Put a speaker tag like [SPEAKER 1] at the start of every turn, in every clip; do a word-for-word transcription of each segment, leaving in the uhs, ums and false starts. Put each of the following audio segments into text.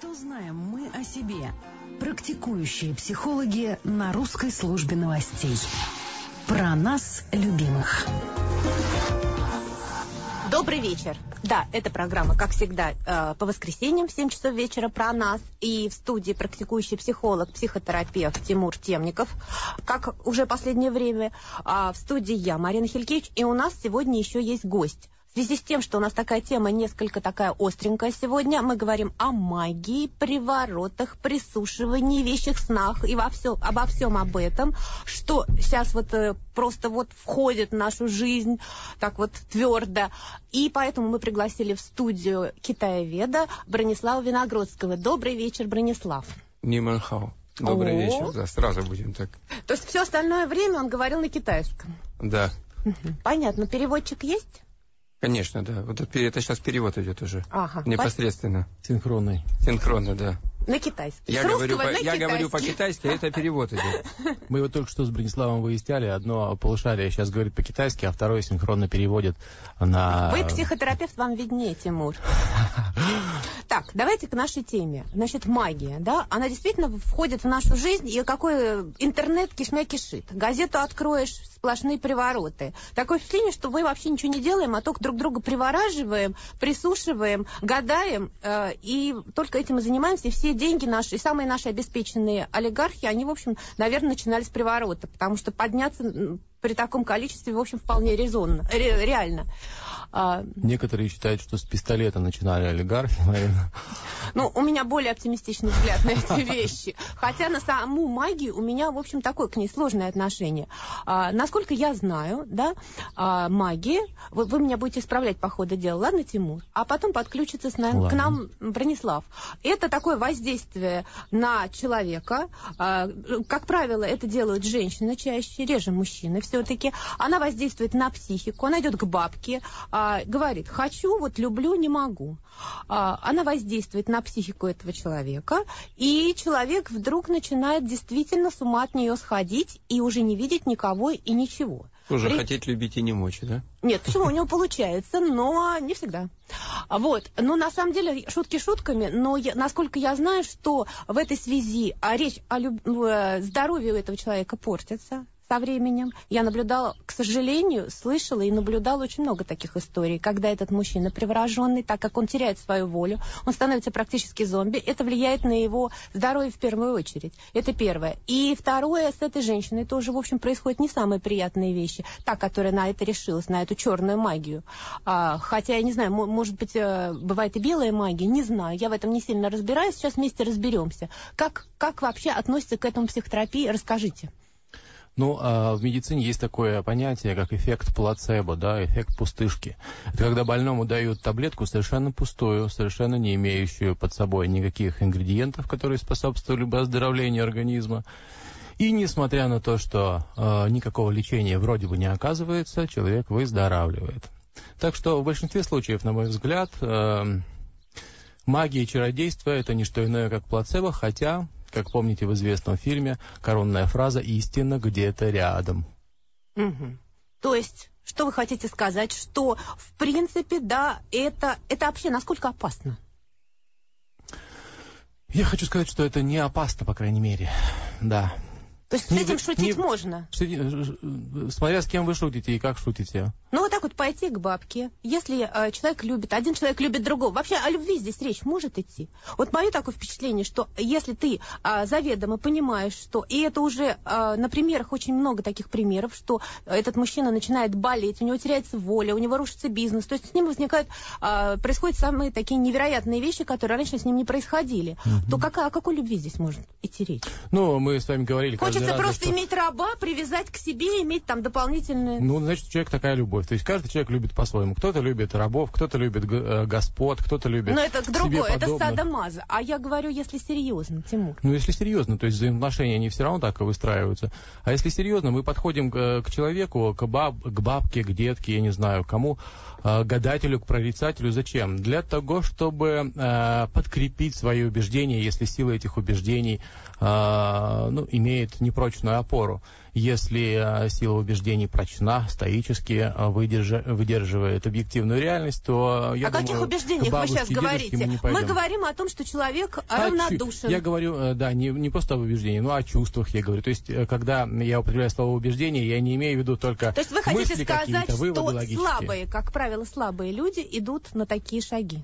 [SPEAKER 1] Что знаем мы о себе? Практикующие психологи на русской службе новостей. Про нас, любимых.
[SPEAKER 2] Добрый вечер. Да, эта программа, как всегда, по воскресеньям в семь часов вечера про нас. И в студии практикующий психолог, психотерапевт Тимур Темников, как уже последнее время. А в студии я, Марина Хилькевич, и у нас сегодня еще есть гость. В связи с тем, что у нас такая тема несколько такая остренькая сегодня, мы говорим о магии, приворотах, присушивании, вещих снах и во всем, обо всем об этом, что сейчас вот э, просто вот входит в нашу жизнь так вот твердо. И поэтому мы пригласили в студию китаеведа Бронислава Виногродского. Добрый вечер, Бронислав.
[SPEAKER 3] Ниманхао. Добрый О-о-о. вечер. Да, сразу будем так.
[SPEAKER 2] То есть все остальное время он говорил на китайском?
[SPEAKER 3] Да.
[SPEAKER 2] Понятно. Переводчик есть?
[SPEAKER 3] Конечно, да. Вот это, это сейчас перевод идет уже.
[SPEAKER 2] Ага.
[SPEAKER 3] Непосредственно.
[SPEAKER 4] Синхронный.
[SPEAKER 3] Синхронно, да.
[SPEAKER 2] На китайский.
[SPEAKER 3] Я, говорю, по, я говорю по-китайски, а это перевод идет.
[SPEAKER 4] Мы вот только что с Брониславом выясняли. Одно полушарие сейчас говорит по-китайски, а второе синхронно переводит на...
[SPEAKER 2] Вы психотерапевт, вам виднее, Тимур. Так, давайте к нашей теме. Значит, магия, да, она действительно входит в нашу жизнь, и какой интернет кишмя кишит. Газету откроешь, сплошные привороты. Такое впечатление, что мы вообще ничего не делаем, а только друг друга привораживаем, присушиваем, гадаем, э, и только этим и занимаемся. И все деньги наши, и самые наши обеспеченные олигархи, они, в общем, наверное, начинали с приворота, потому что подняться при таком количестве, в общем, вполне резонно, ре, реально.
[SPEAKER 4] Некоторые считают, что с пистолета начинали олигархи, наверное.
[SPEAKER 2] Ну, у меня более оптимистичный взгляд на эти вещи. Хотя на саму магию у меня, в общем, такое к ней сложное отношение. А, насколько я знаю, да, а, магия, вы, вы меня будете исправлять по ходу дела, ладно, Тимур? А потом подключится с нами, к нам Бронислав. Это такое воздействие на человека. А, как правило, это делают женщины чаще, реже мужчины все-таки. Она воздействует на психику, она идет к бабке, а, говорит, хочу, вот люблю, не могу. А, она воздействует на психику этого человека, и человек вдруг начинает действительно с ума от нее сходить и уже не видеть никого и ничего.
[SPEAKER 3] Уже
[SPEAKER 2] При...
[SPEAKER 3] хотеть любить и не мочь, да?
[SPEAKER 2] Нет, почему? У него получается, но не всегда. Вот. Ну, на самом деле, шутки шутками, но я, насколько я знаю, что в этой связи а речь о люб... здоровье у этого человека портится со временем. Я наблюдала, к сожалению, слышала и наблюдала очень много таких историй, когда этот мужчина привороженный, так как он теряет свою волю, он становится практически зомби, это влияет на его здоровье в первую очередь. Это первое. И второе, с этой женщиной тоже, в общем, происходят не самые приятные вещи. Та, которая на это решилась, на эту черную магию. А, хотя, я не знаю, может быть, бывает и белая магия, не знаю, я в этом не сильно разбираюсь, сейчас вместе разберемся. Как, как вообще относится к этому психотерапии? Расскажите.
[SPEAKER 4] Ну, а в медицине есть такое понятие, как эффект плацебо, да, эффект пустышки. Это когда больному дают таблетку совершенно пустую, совершенно не имеющую под собой никаких ингредиентов, которые способствовали бы оздоровлению организма. И несмотря на то, что э, никакого лечения вроде бы не оказывается, человек выздоравливает. Так что в большинстве случаев, на мой взгляд, э, магия и чародейство – это не что иное, как плацебо, хотя... Как помните в известном фильме, коронная фраза «истина где-то рядом».
[SPEAKER 2] Угу. То есть, что вы хотите сказать, что, в принципе, да, это, это вообще насколько опасно?
[SPEAKER 4] Я хочу сказать, что это не опасно, по крайней мере, да.
[SPEAKER 2] То есть с
[SPEAKER 4] не,
[SPEAKER 2] этим шутить
[SPEAKER 4] не,
[SPEAKER 2] можно?
[SPEAKER 4] Смотря с кем вы шутите и как шутите.
[SPEAKER 2] Ну, вот так вот пойти к бабке. Если э, человек любит, один человек любит другого. Вообще о любви здесь речь может идти. Вот мое такое впечатление, что если ты э, заведомо понимаешь, что... И это уже э, на примерах очень много таких примеров, что этот мужчина начинает болеть, у него теряется воля, у него рушится бизнес. То есть с ним возникают... Э, происходят самые такие невероятные вещи, которые раньше с ним не происходили. Mm-hmm. То какая, о какой любви здесь может идти речь?
[SPEAKER 4] Ну, мы с вами говорили...
[SPEAKER 2] Хочется
[SPEAKER 4] раз,
[SPEAKER 2] просто
[SPEAKER 4] что...
[SPEAKER 2] иметь раба, привязать к себе, иметь там дополнительные...
[SPEAKER 4] Ну, значит, у человека такая любовь. То есть каждый человек любит по-своему. Кто-то любит рабов, кто-то любит г- господ, кто-то любит...
[SPEAKER 2] Но это другое, это
[SPEAKER 4] подобных.
[SPEAKER 2] садомаза. А я говорю, если серьезно, Тимур.
[SPEAKER 4] Ну, если серьезно, то есть взаимоотношения, они все равно так и выстраиваются. А если серьезно, мы подходим к, к человеку, к, баб, к бабке, к детке, я не знаю, кому, к гадателю, к прорицателю. Зачем? Для того, чтобы э, подкрепить свои убеждения, если сила этих убеждений э, ну, имеет непрочную опору. Если сила убеждений прочна, стоически выдержа, выдерживает объективную реальность, то я
[SPEAKER 2] О
[SPEAKER 4] думаю,
[SPEAKER 2] каких убеждениях вы сейчас говорите?
[SPEAKER 4] Мы,
[SPEAKER 2] мы говорим о том, что человек
[SPEAKER 4] а
[SPEAKER 2] равнодушен.
[SPEAKER 4] Я говорю, да, не, не просто об убеждении, но о чувствах я говорю. То есть, когда я употребляю слово убеждение, я не имею в виду только
[SPEAKER 2] То есть вы хотите
[SPEAKER 4] мысли
[SPEAKER 2] сказать,
[SPEAKER 4] выводы
[SPEAKER 2] что
[SPEAKER 4] логические.
[SPEAKER 2] слабые, как правило, слабые люди идут на такие шаги?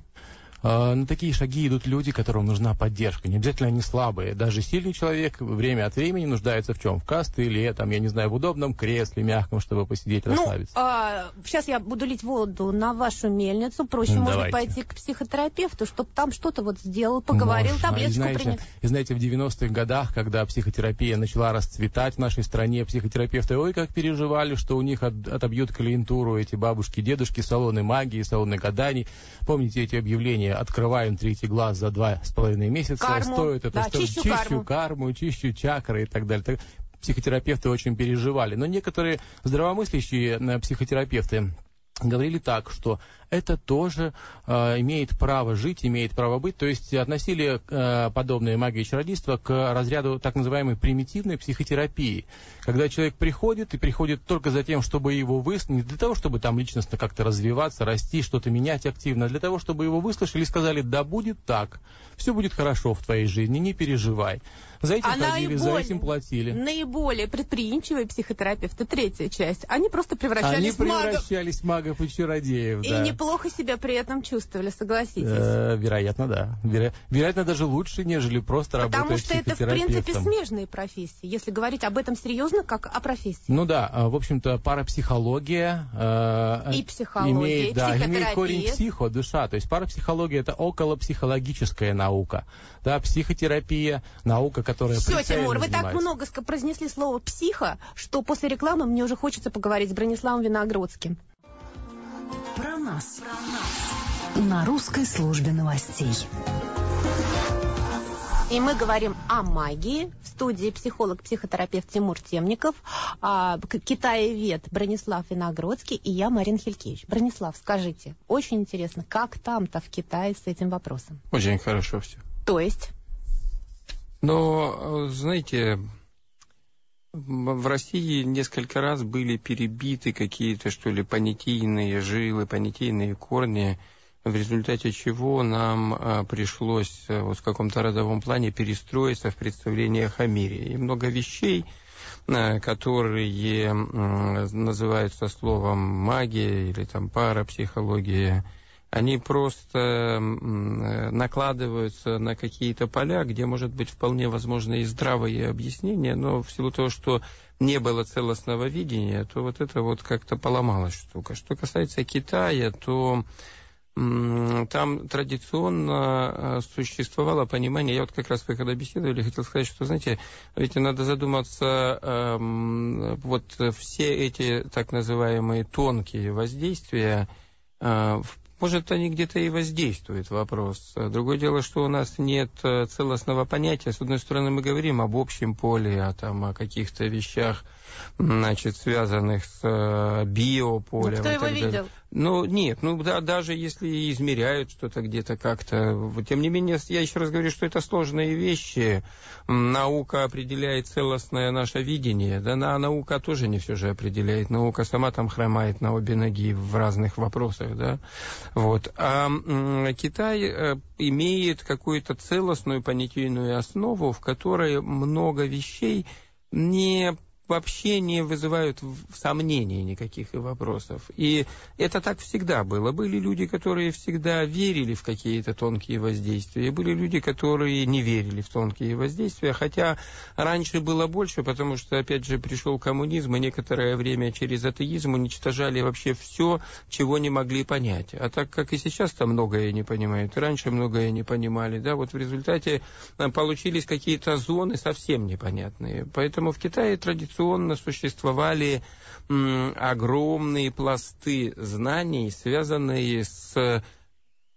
[SPEAKER 4] На такие шаги идут люди, которым нужна поддержка. Не обязательно они слабые. Даже сильный человек время от времени нуждается в чем? В костыле, там, я не знаю, в удобном кресле, мягком, чтобы посидеть, расслабиться.
[SPEAKER 2] Ну, а, сейчас я буду лить воду на вашу мельницу. Проще,
[SPEAKER 4] Давайте.
[SPEAKER 2] может, пойти к психотерапевту, чтобы там что-то вот сделал, поговорил,
[SPEAKER 4] Можно.
[SPEAKER 2] таблеточку
[SPEAKER 4] и знаете,
[SPEAKER 2] принял.
[SPEAKER 4] И знаете, в девяностых годах, когда психотерапия начала расцветать в нашей стране, психотерапевты, ой, как переживали, что у них от, отобьют клиентуру эти бабушки, дедушки, салоны магии, салоны гаданий. Помните эти объявления? Открываем третий глаз за два с половиной месяца.
[SPEAKER 2] Карму.
[SPEAKER 4] Стоит это,
[SPEAKER 2] Да,
[SPEAKER 4] стоит.
[SPEAKER 2] чищу
[SPEAKER 4] Чищу
[SPEAKER 2] карму.
[SPEAKER 4] карму, чищу чакры и так далее. Так, психотерапевты очень переживали. Но некоторые здравомыслящие э, психотерапевты говорили так, что это тоже э, имеет право жить, имеет право быть, то есть относили э, подобные магии и чародейства к разряду так называемой примитивной психотерапии, когда человек приходит и приходит только за тем, чтобы его выслушать, не для того, чтобы там личностно как-то развиваться, расти, что-то менять активно, а для того, чтобы его выслушали и сказали, да будет так, все будет хорошо в твоей жизни, не переживай. За этим
[SPEAKER 2] А
[SPEAKER 4] ходили, за этим платили.
[SPEAKER 2] Наиболее предприимчивые психотерапевты, третья часть, они просто превращались
[SPEAKER 4] Они
[SPEAKER 2] в магов.
[SPEAKER 4] превращались в магов и чародеев,
[SPEAKER 2] И
[SPEAKER 4] да.
[SPEAKER 2] неплохо себя при этом чувствовали, согласитесь.
[SPEAKER 4] Э, вероятно, да. Веро... Вероятно, даже лучше, нежели просто
[SPEAKER 2] Потому
[SPEAKER 4] работать
[SPEAKER 2] что это, в
[SPEAKER 4] психотерапевтом.
[SPEAKER 2] принципе, смежные профессии, если говорить об этом серьезно, как о профессии.
[SPEAKER 4] Ну да, в общем-то, парапсихология э,
[SPEAKER 2] И психология,
[SPEAKER 4] имеет,
[SPEAKER 2] и
[SPEAKER 4] да,
[SPEAKER 2] психотерапия.
[SPEAKER 4] имеет корень психо, душа. То есть парапсихология — это околопсихологическая наука. Да, психотерапия — наука, которая
[SPEAKER 2] Все,
[SPEAKER 4] прицельно
[SPEAKER 2] Тимур, вы так
[SPEAKER 4] занимается.
[SPEAKER 2] много ска- произнесли слово «психо», что после рекламы мне уже хочется поговорить с Брониславом Виногродским.
[SPEAKER 1] Про нас. На русской службе новостей.
[SPEAKER 2] И мы говорим о магии. В студии психолог-психотерапевт Тимур Темников, а, китаевед Бронислав Виногродский и я, Марина Хилькевич. Бронислав, скажите, очень интересно, как там-то в Китае с этим вопросом?
[SPEAKER 3] Очень хорошо все.
[SPEAKER 2] То есть?
[SPEAKER 3] Но, знаете, в России несколько раз были перебиты какие-то, что ли, понятийные жилы, понятийные корни, в результате чего нам а, пришлось а, вот в каком-то родовом плане перестроиться в представлениях о мире. И много вещей, а, которые а, называются словом магия или там парапсихология, они просто накладываются на какие-то поля, где, может быть, вполне возможно и здравое объяснение, но в силу того, что не было целостного видения, то вот это вот как-то поломалась штука. Что касается Китая, то м, там традиционно существовало понимание, я вот как раз вы когда беседовали, хотел сказать, что, знаете, ведь надо задуматься, э, вот все эти так называемые тонкие воздействия, э, в может, они где-то и воздействуют, вопрос. Другое дело, что у нас нет целостного понятия. С одной стороны, мы говорим об общем поле, о, там, о каких-то вещах, значит, связанных с биополем.
[SPEAKER 2] Ну, кто его видел?
[SPEAKER 3] Ну, нет, ну да, даже если измеряют что-то где-то как-то. Тем не менее, я еще раз говорю, что это сложные вещи. Наука определяет целостное наше видение. Да, а наука тоже не все же определяет. Наука сама там хромает на обе ноги в разных вопросах, да. Вот. А м, Китай э, имеет какую-то целостную понятийную основу, в которой много вещей не вообще не вызывают сомнений никаких и вопросов. И это так всегда было. Были люди, которые всегда верили в какие-то тонкие воздействия, и были люди, которые не верили в тонкие воздействия, хотя раньше было больше, потому что, опять же, пришел коммунизм, и некоторое время через атеизм уничтожали вообще все, чего не могли понять. А так как и сейчас-то многое не понимают, и раньше многое не понимали, да, вот в результате получились какие-то зоны совсем непонятные. Поэтому в Китае традиционно существовали м, огромные пласты знаний, связанные с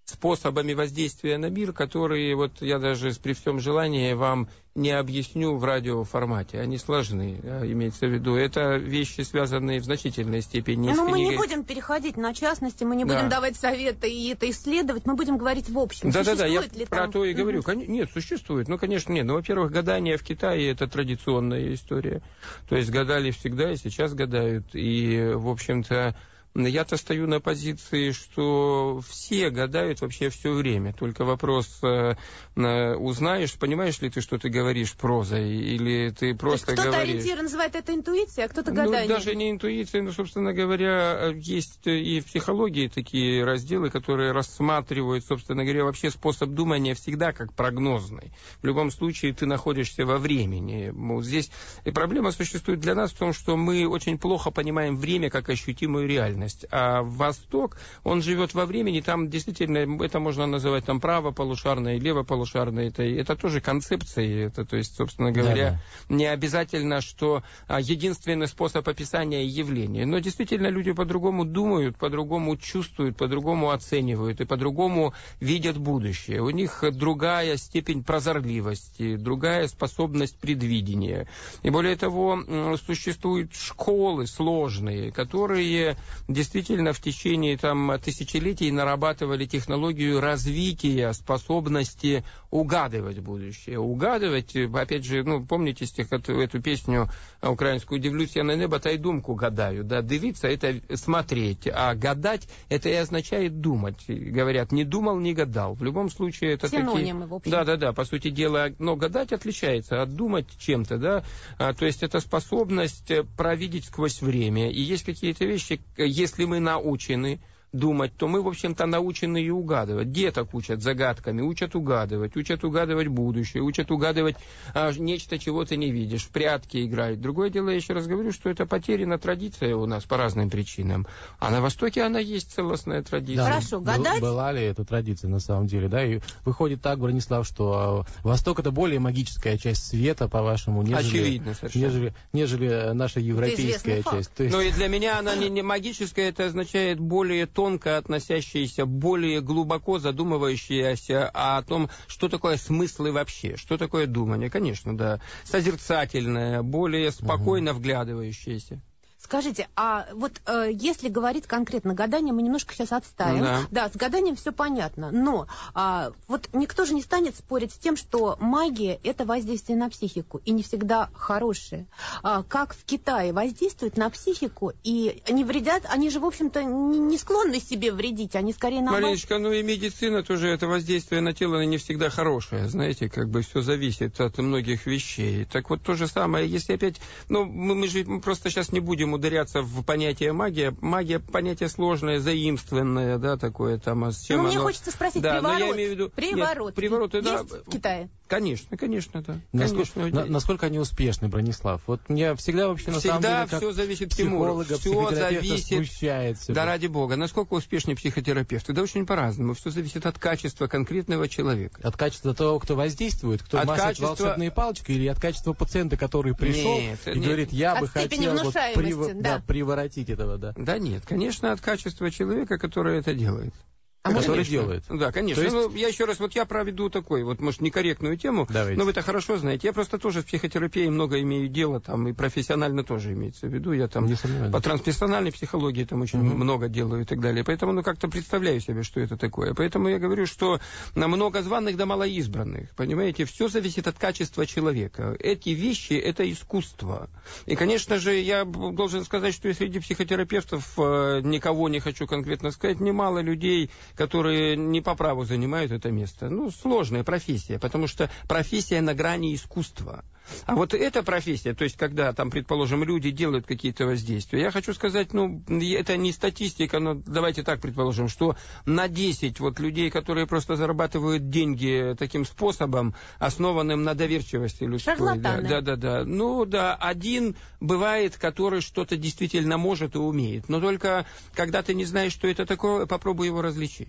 [SPEAKER 3] способами воздействия на мир, которые вот я даже при всем желании вам не объясню в радиоформате. Они сложны, имеется в виду. Это вещи, связанные в значительной степени с
[SPEAKER 2] Но
[SPEAKER 3] книгой.
[SPEAKER 2] мы не будем переходить на частности, мы не
[SPEAKER 3] Да.
[SPEAKER 2] будем давать советы и это исследовать, мы будем говорить в общем.
[SPEAKER 3] Да-да-да, я
[SPEAKER 2] Существует ли
[SPEAKER 3] про
[SPEAKER 2] там?
[SPEAKER 3] то и говорю.
[SPEAKER 2] Мгм.
[SPEAKER 3] Кон- Нет, существует. Ну, конечно, нет. Ну, во-первых, гадание в Китае – это традиционная история. То есть гадали всегда и сейчас гадают. И, в общем-то, я-то стою на позиции, что все гадают вообще все время. Только вопрос, э, э, узнаешь, понимаешь ли ты, что ты говоришь прозой, или ты просто
[SPEAKER 2] То есть кто-то
[SPEAKER 3] говоришь...
[SPEAKER 2] ориентир называет это интуицией, а кто-то
[SPEAKER 3] Ну,
[SPEAKER 2] гаданием.
[SPEAKER 3] даже не интуиция, но, собственно говоря, есть и в психологии такие разделы, которые рассматривают, собственно говоря, вообще способ думания всегда как прогнозный. В любом случае ты находишься во времени. Вот здесь и проблема существует для нас в том, что мы очень плохо понимаем время как ощутимую реальность. А Восток, он живет во времени, там действительно это можно называть там правополушарное, левополушарное, это, это тоже концепции, это, то есть, собственно говоря,
[SPEAKER 4] Да-да.
[SPEAKER 3] не обязательно, что а, единственный способ описания явления. Но действительно люди по-другому думают, по-другому чувствуют, по-другому оценивают и по-другому видят будущее. У них другая степень прозорливости, другая способность предвидения. И более того, м, существуют школы сложные, которые действительно в течение там, тысячелетий нарабатывали технологию развития способности угадывать будущее. Угадывать, опять же, ну, помните стих, эту, эту песню украинскую «Дивлюсь я на небо, та й думку гадаю». Да, дивиться – это смотреть, а гадать – это и означает думать. Говорят, не думал, не гадал. В любом случае это
[SPEAKER 2] Синонимы,
[SPEAKER 3] такие...
[SPEAKER 2] в общем.
[SPEAKER 3] Да, да, да, по сути дела, но гадать отличается от думать чем-то, да, а, то есть это способность провидеть сквозь время. И есть какие-то вещи, если мы научены думать, то мы, в общем-то, научены и угадывать. Деток учат загадками, учат угадывать, учат угадывать будущее, учат угадывать а, нечто, чего ты не видишь, в прятки играть. Другое дело, я еще раз говорю, что это потеряна традиция у нас по разным причинам. А на Востоке она есть целостная традиция.
[SPEAKER 4] Да.
[SPEAKER 2] Хорошо,
[SPEAKER 4] Был-
[SPEAKER 2] гадать?
[SPEAKER 4] Была ли эта традиция на самом деле, да? И выходит так, Бронислав, что э, Восток это более магическая часть света, по-вашему, нежели,
[SPEAKER 3] Очевидно, совершенно.
[SPEAKER 4] нежели, нежели наша европейская
[SPEAKER 2] известный факт.
[SPEAKER 4] часть. То есть,
[SPEAKER 3] Ну и для меня она не, не магическая, это означает более тонко относящаяся, более глубоко задумывающаяся о том, что такое смыслы вообще, что такое думание. Конечно, да. Созерцательное, более спокойно вглядывающееся.
[SPEAKER 2] Скажите, а вот э, если говорить конкретно гадание, мы немножко сейчас отставим.
[SPEAKER 3] Да.
[SPEAKER 2] Да, с гаданием все понятно, но а, вот никто же не станет спорить с тем, что магия – это воздействие на психику, и не всегда хорошее. А, как в Китае воздействует на психику, и они вредят, они же, в общем-то, не, не склонны себе вредить, они скорее наоборот.
[SPEAKER 3] Мариночка, ну и медицина тоже, это воздействие на тело не всегда хорошее, знаете, как бы все зависит от многих вещей. Так вот то же самое, если опять, ну мы, мы же мы просто сейчас не будем ударяться в понятие магия. Магия понятие сложное, заимствованное, да, такое там. А с чем
[SPEAKER 2] Ну, мне
[SPEAKER 3] оно...
[SPEAKER 2] хочется спросить,
[SPEAKER 3] да,
[SPEAKER 2] приворот,
[SPEAKER 3] но я имею в виду...
[SPEAKER 2] приворот,
[SPEAKER 3] Нет, привороты,
[SPEAKER 2] есть
[SPEAKER 3] да.
[SPEAKER 2] в Китае?
[SPEAKER 3] Конечно, конечно, да.
[SPEAKER 4] насколько,
[SPEAKER 3] Конечно,
[SPEAKER 4] на- насколько они успешны, Бронислав? Вот мне всегда вообще на самом
[SPEAKER 3] всегда
[SPEAKER 4] деле, как
[SPEAKER 3] все зависит, Тимур,
[SPEAKER 4] психолога,
[SPEAKER 3] все
[SPEAKER 4] психотерапевта
[SPEAKER 3] зависит.
[SPEAKER 4] смущает всё
[SPEAKER 3] Да
[SPEAKER 4] это.
[SPEAKER 3] ради бога, насколько успешны психотерапевты? Да очень по-разному. Все зависит от качества конкретного человека.
[SPEAKER 4] От качества того, кто воздействует, кто
[SPEAKER 3] От
[SPEAKER 4] машет
[SPEAKER 3] качества-
[SPEAKER 4] волшебные палочки, или от качества пациента, который пришел
[SPEAKER 3] Нет,
[SPEAKER 4] и
[SPEAKER 3] нет.
[SPEAKER 4] говорит, я
[SPEAKER 2] От
[SPEAKER 4] бы
[SPEAKER 2] степени
[SPEAKER 4] хотел вот
[SPEAKER 2] внушаемости,
[SPEAKER 4] приво-
[SPEAKER 2] да.
[SPEAKER 4] да, приворотить этого, да.
[SPEAKER 3] Да нет, конечно, от качества человека, который это делает.
[SPEAKER 2] А
[SPEAKER 4] который
[SPEAKER 3] Конечно.
[SPEAKER 4] делает.
[SPEAKER 3] Да, конечно.
[SPEAKER 4] То есть-
[SPEAKER 3] Ну, я еще раз, вот я проведу такой, вот, может, некорректную тему,
[SPEAKER 4] Давайте.
[SPEAKER 3] но вы это хорошо знаете. Я просто тоже с психотерапией много имею дела, там, и профессионально тоже имеется в виду. Я там
[SPEAKER 4] Не сомневаюсь.
[SPEAKER 3] по трансперсональной психологии там очень
[SPEAKER 4] Мгм.
[SPEAKER 3] много делаю и так далее. Поэтому, ну, как-то представляю себе, что это такое. Поэтому я говорю, что на много званых да мало избранных. Понимаете, все зависит от качества человека. Эти вещи — это искусство. И, конечно же, я б- должен сказать, что и среди психотерапевтов э, никого не хочу конкретно сказать, немало людей, которые не по праву занимают это место. Ну, сложная профессия, потому что профессия на грани искусства. А вот эта профессия, то есть, когда там, предположим, люди делают какие-то воздействия, я хочу сказать, ну, это не статистика, но давайте так предположим, что на десять вот людей, которые просто зарабатывают деньги таким способом, основанным на доверчивости людской.
[SPEAKER 2] Шарлатаны.
[SPEAKER 3] Да, да, да. Ну, да, один бывает, который что-то действительно может и умеет, но только когда ты не знаешь, что это такое, попробуй его различить.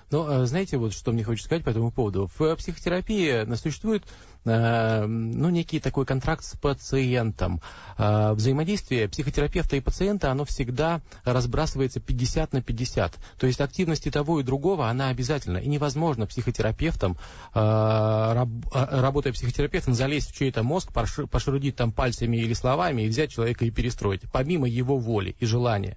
[SPEAKER 4] Но знаете, вот что мне хочется сказать по этому поводу. В психотерапии существует э, ну, некий такой контракт с пациентом. Э, взаимодействие психотерапевта и пациента, оно всегда разбрасывается пятьдесят на пятьдесят. То есть активность и того, и другого, она обязательна. И невозможно психотерапевтом, э, раб, работая психотерапевтом, залезть в чей-то мозг, пошерудить там пальцами или словами и взять человека и перестроить, помимо его воли и желания.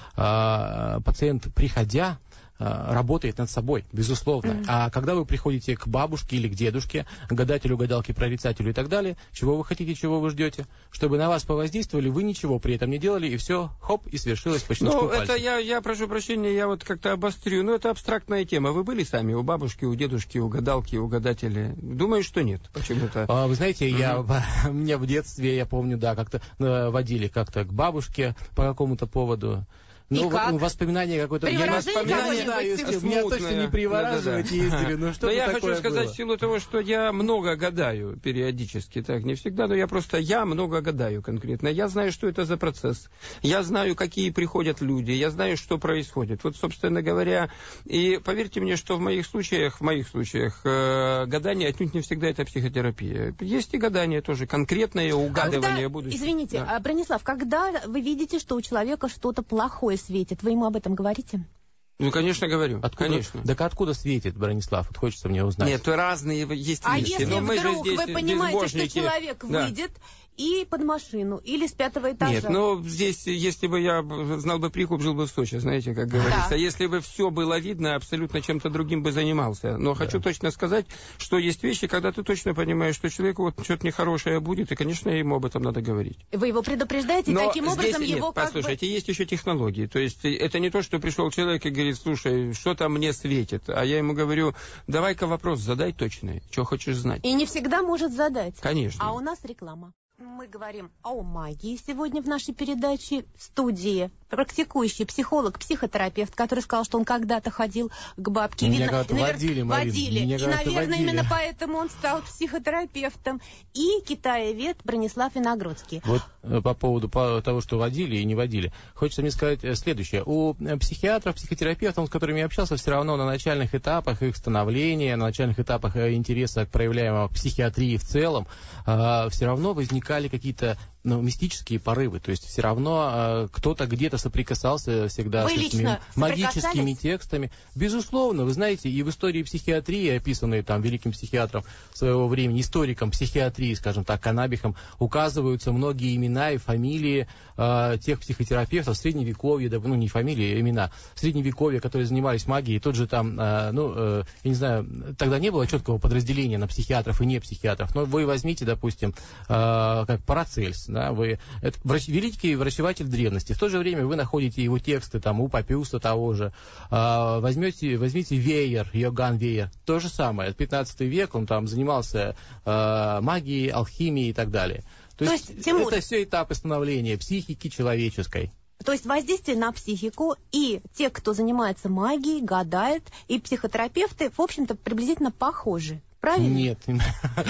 [SPEAKER 4] Э, пациент, приходя, работает над собой, безусловно. Mm-hmm. А когда вы приходите к бабушке или к дедушке, гадателю, гадалке, прорицателю и так далее, чего вы хотите, чего вы ждете? Чтобы на вас повоздействовали, вы ничего при этом не делали, и все, хоп, и свершилось по щелчку
[SPEAKER 3] Ну,
[SPEAKER 4] пальца.
[SPEAKER 3] это я, я прошу прощения, я вот как-то обострю, но это абстрактная тема. Вы были сами у бабушки, у дедушки, у гадалки, у гадателя? Думаю, что нет. Почему-то.
[SPEAKER 4] А, вы знаете,
[SPEAKER 3] Mm-hmm.
[SPEAKER 4] я, меня в детстве, я помню, да, как-то водили как-то к бабушке по какому-то поводу. Ну, вот, воспоминания какое-то...
[SPEAKER 2] Я
[SPEAKER 4] воспоминания, да, если меня точно не привораживать
[SPEAKER 3] да, да.
[SPEAKER 4] ездили, но что-то
[SPEAKER 3] Но я
[SPEAKER 4] такое
[SPEAKER 3] хочу сказать,
[SPEAKER 4] было.
[SPEAKER 3] в силу того, что я много гадаю периодически, так, не всегда, но я просто, я много гадаю конкретно. Я знаю, что это за процесс. Я знаю, какие приходят люди, я знаю, что происходит. Вот, собственно говоря, и поверьте мне, что в моих случаях, в моих случаях, э, гадание отнюдь не всегда это психотерапия. Есть и гадание тоже, конкретное угадывание
[SPEAKER 2] когда,
[SPEAKER 3] будущего.
[SPEAKER 2] Извините,
[SPEAKER 3] да.
[SPEAKER 2] Бронислав, когда вы видите, что у человека что-то плохое светит, вы ему об этом говорите?
[SPEAKER 3] Ну, конечно, говорю.
[SPEAKER 4] Откуда,
[SPEAKER 3] конечно.
[SPEAKER 4] Так откуда светит, Бронислав? Вот хочется мне узнать.
[SPEAKER 3] Нет, разные есть
[SPEAKER 2] А
[SPEAKER 3] вещи.
[SPEAKER 2] если
[SPEAKER 3] Но мы
[SPEAKER 2] вдруг
[SPEAKER 3] же здесь
[SPEAKER 2] вы понимаете, что
[SPEAKER 3] безбожники.
[SPEAKER 2] человек
[SPEAKER 3] Да.
[SPEAKER 2] выйдет и под машину, или с пятого этажа?
[SPEAKER 3] Нет, но здесь, если бы я знал бы прикуп, жил бы в Сочи, знаете, как говорится.
[SPEAKER 2] Да.
[SPEAKER 3] Если бы все было видно, абсолютно чем-то другим бы занимался. Но да. хочу точно сказать, что есть вещи, когда ты точно понимаешь, что человеку вот что-то нехорошее будет, и, конечно, ему об этом надо говорить.
[SPEAKER 2] Вы его предупреждаете,
[SPEAKER 3] но
[SPEAKER 2] и таким образом
[SPEAKER 3] здесь,
[SPEAKER 2] его
[SPEAKER 3] нет,
[SPEAKER 2] как
[SPEAKER 3] послушайте,
[SPEAKER 2] бы...
[SPEAKER 3] есть еще технологии. То есть это не то, что пришел человек и говорит, слушай, что там мне светит. А я ему говорю, давай-ка вопрос задай точный, что хочешь знать.
[SPEAKER 2] И не всегда может задать.
[SPEAKER 3] Конечно.
[SPEAKER 2] А у нас реклама. Мы говорим о магии сегодня в нашей передаче. В студии практикующий психолог, психотерапевт, который сказал, что он когда-то ходил к бабке.
[SPEAKER 4] Меня
[SPEAKER 2] Видно,
[SPEAKER 4] когда-то
[SPEAKER 2] навер...
[SPEAKER 4] водили, Марин.
[SPEAKER 2] водили.
[SPEAKER 4] Меня
[SPEAKER 2] И,
[SPEAKER 4] когда-то
[SPEAKER 2] наверное,
[SPEAKER 4] водили.
[SPEAKER 2] именно поэтому он стал психотерапевтом. И китаевед Бронислав Виногродский.
[SPEAKER 4] Вот э, по поводу по, того, что водили и не водили. Хочется мне сказать э, следующее. У э, психиатров, психотерапевтов, с которыми я общался, все равно на начальных этапах их становления, на начальных этапах э, интереса к проявляемому психиатрии в целом, э, все равно возникали какие-то ну, мистические порывы. То есть все равно э, кто-то где-то соприкасался всегда
[SPEAKER 2] Вы
[SPEAKER 4] с этими магическими текстами. Безусловно, вы знаете, и в истории психиатрии, описанной там великим психиатром своего времени, историком психиатрии, скажем так, Канабихом, указываются многие имена и фамилии э, тех психотерапевтов средневековья, да, ну не фамилии, а имена средневековья, которые занимались магией. Тот же там, э, ну, э, я не знаю, тогда не было четкого подразделения на психиатров и не психиатров, но вы возьмите, допустим, э, как Парацельс, да, вы, это врач, великий врачеватель древности. В то же время вы находите его тексты там у Папиуса того же. А, возьмете, возьмите Вейер, Йоганн Вейер. То же самое. пятнадцатый век, он там занимался а, магией, алхимией и так далее. То, То есть, есть Тимур... это все этапы становления психики человеческой.
[SPEAKER 2] То есть воздействие на психику, и те, кто занимается магией, гадает, и психотерапевты, в общем-то, приблизительно похожи. Правильно?
[SPEAKER 4] Нет.
[SPEAKER 2] Ну,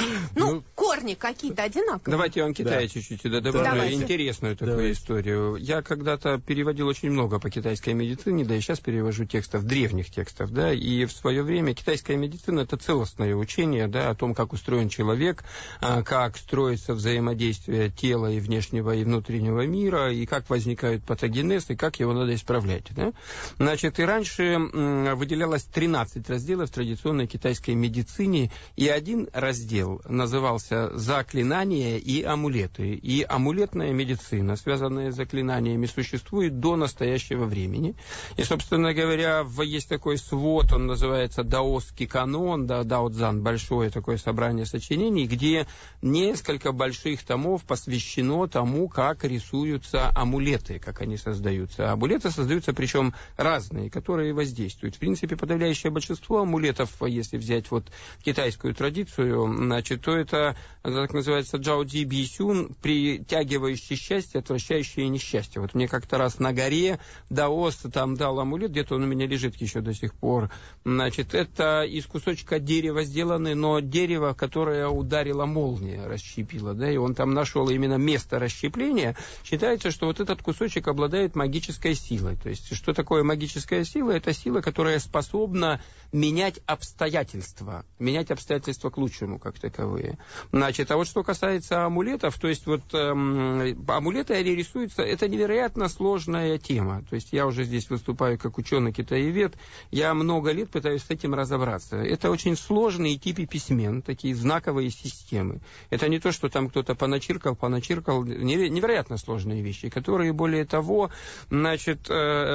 [SPEAKER 2] ну, корни какие-то одинаковые.
[SPEAKER 3] Давайте я вам Китая да. чуть-чуть туда добавлю.
[SPEAKER 2] Давайте.
[SPEAKER 3] Интересную такую
[SPEAKER 4] Давайте.
[SPEAKER 3] историю. Я когда-то переводил очень много по китайской медицине, да и сейчас перевожу текстов, древних текстов, да, и в свое время китайская медицина — это целостное учение, да, о том, как устроен человек, как строится взаимодействие тела и внешнего, и внутреннего мира, и как возникают патогенезы, и как его надо исправлять, да. Значит, и раньше выделялось тринадцать разделов в традиционной китайской медицине, и один раздел назывался «Заклинания и амулеты». И амулетная медицина, связанная с заклинаниями, существует до настоящего времени. И, собственно говоря, есть такой свод, он называется «Даосский канон», да, Дао-дзан, большое такое собрание сочинений, где несколько больших томов посвящено тому, как рисуются амулеты, как они создаются. Амулеты создаются, причем разные, которые воздействуют. В принципе, подавляющее большинство амулетов, если взять вот китайскую традицию, значит, то это так называется Джао-Дзи Бисюн, притягивающий счастье, отвращающее несчастье. Вот мне как-то раз на горе даос там дал амулет, где-то он у меня лежит еще до сих пор. Значит, это из кусочка дерева сделаны, но дерево, которое ударила молния, расщепила, да, и он там нашел именно место расщепления. Считается, что вот этот кусочек обладает магической силой. То есть, что такое магическая сила? Это сила, которая способна менять обстоятельства, менять обстоятельства к лучшему, как таковые. Значит, а вот что касается амулетов, то есть вот эм, амулеты, они рисуются, это невероятно сложная тема. То есть я уже здесь выступаю как ученый-китаевед, я много лет пытаюсь с этим разобраться. Это очень сложные типы письмен, такие знаковые системы. Это не то, что там кто-то поначиркал, поначиркал, невероятно сложные вещи, которые, более того, значит,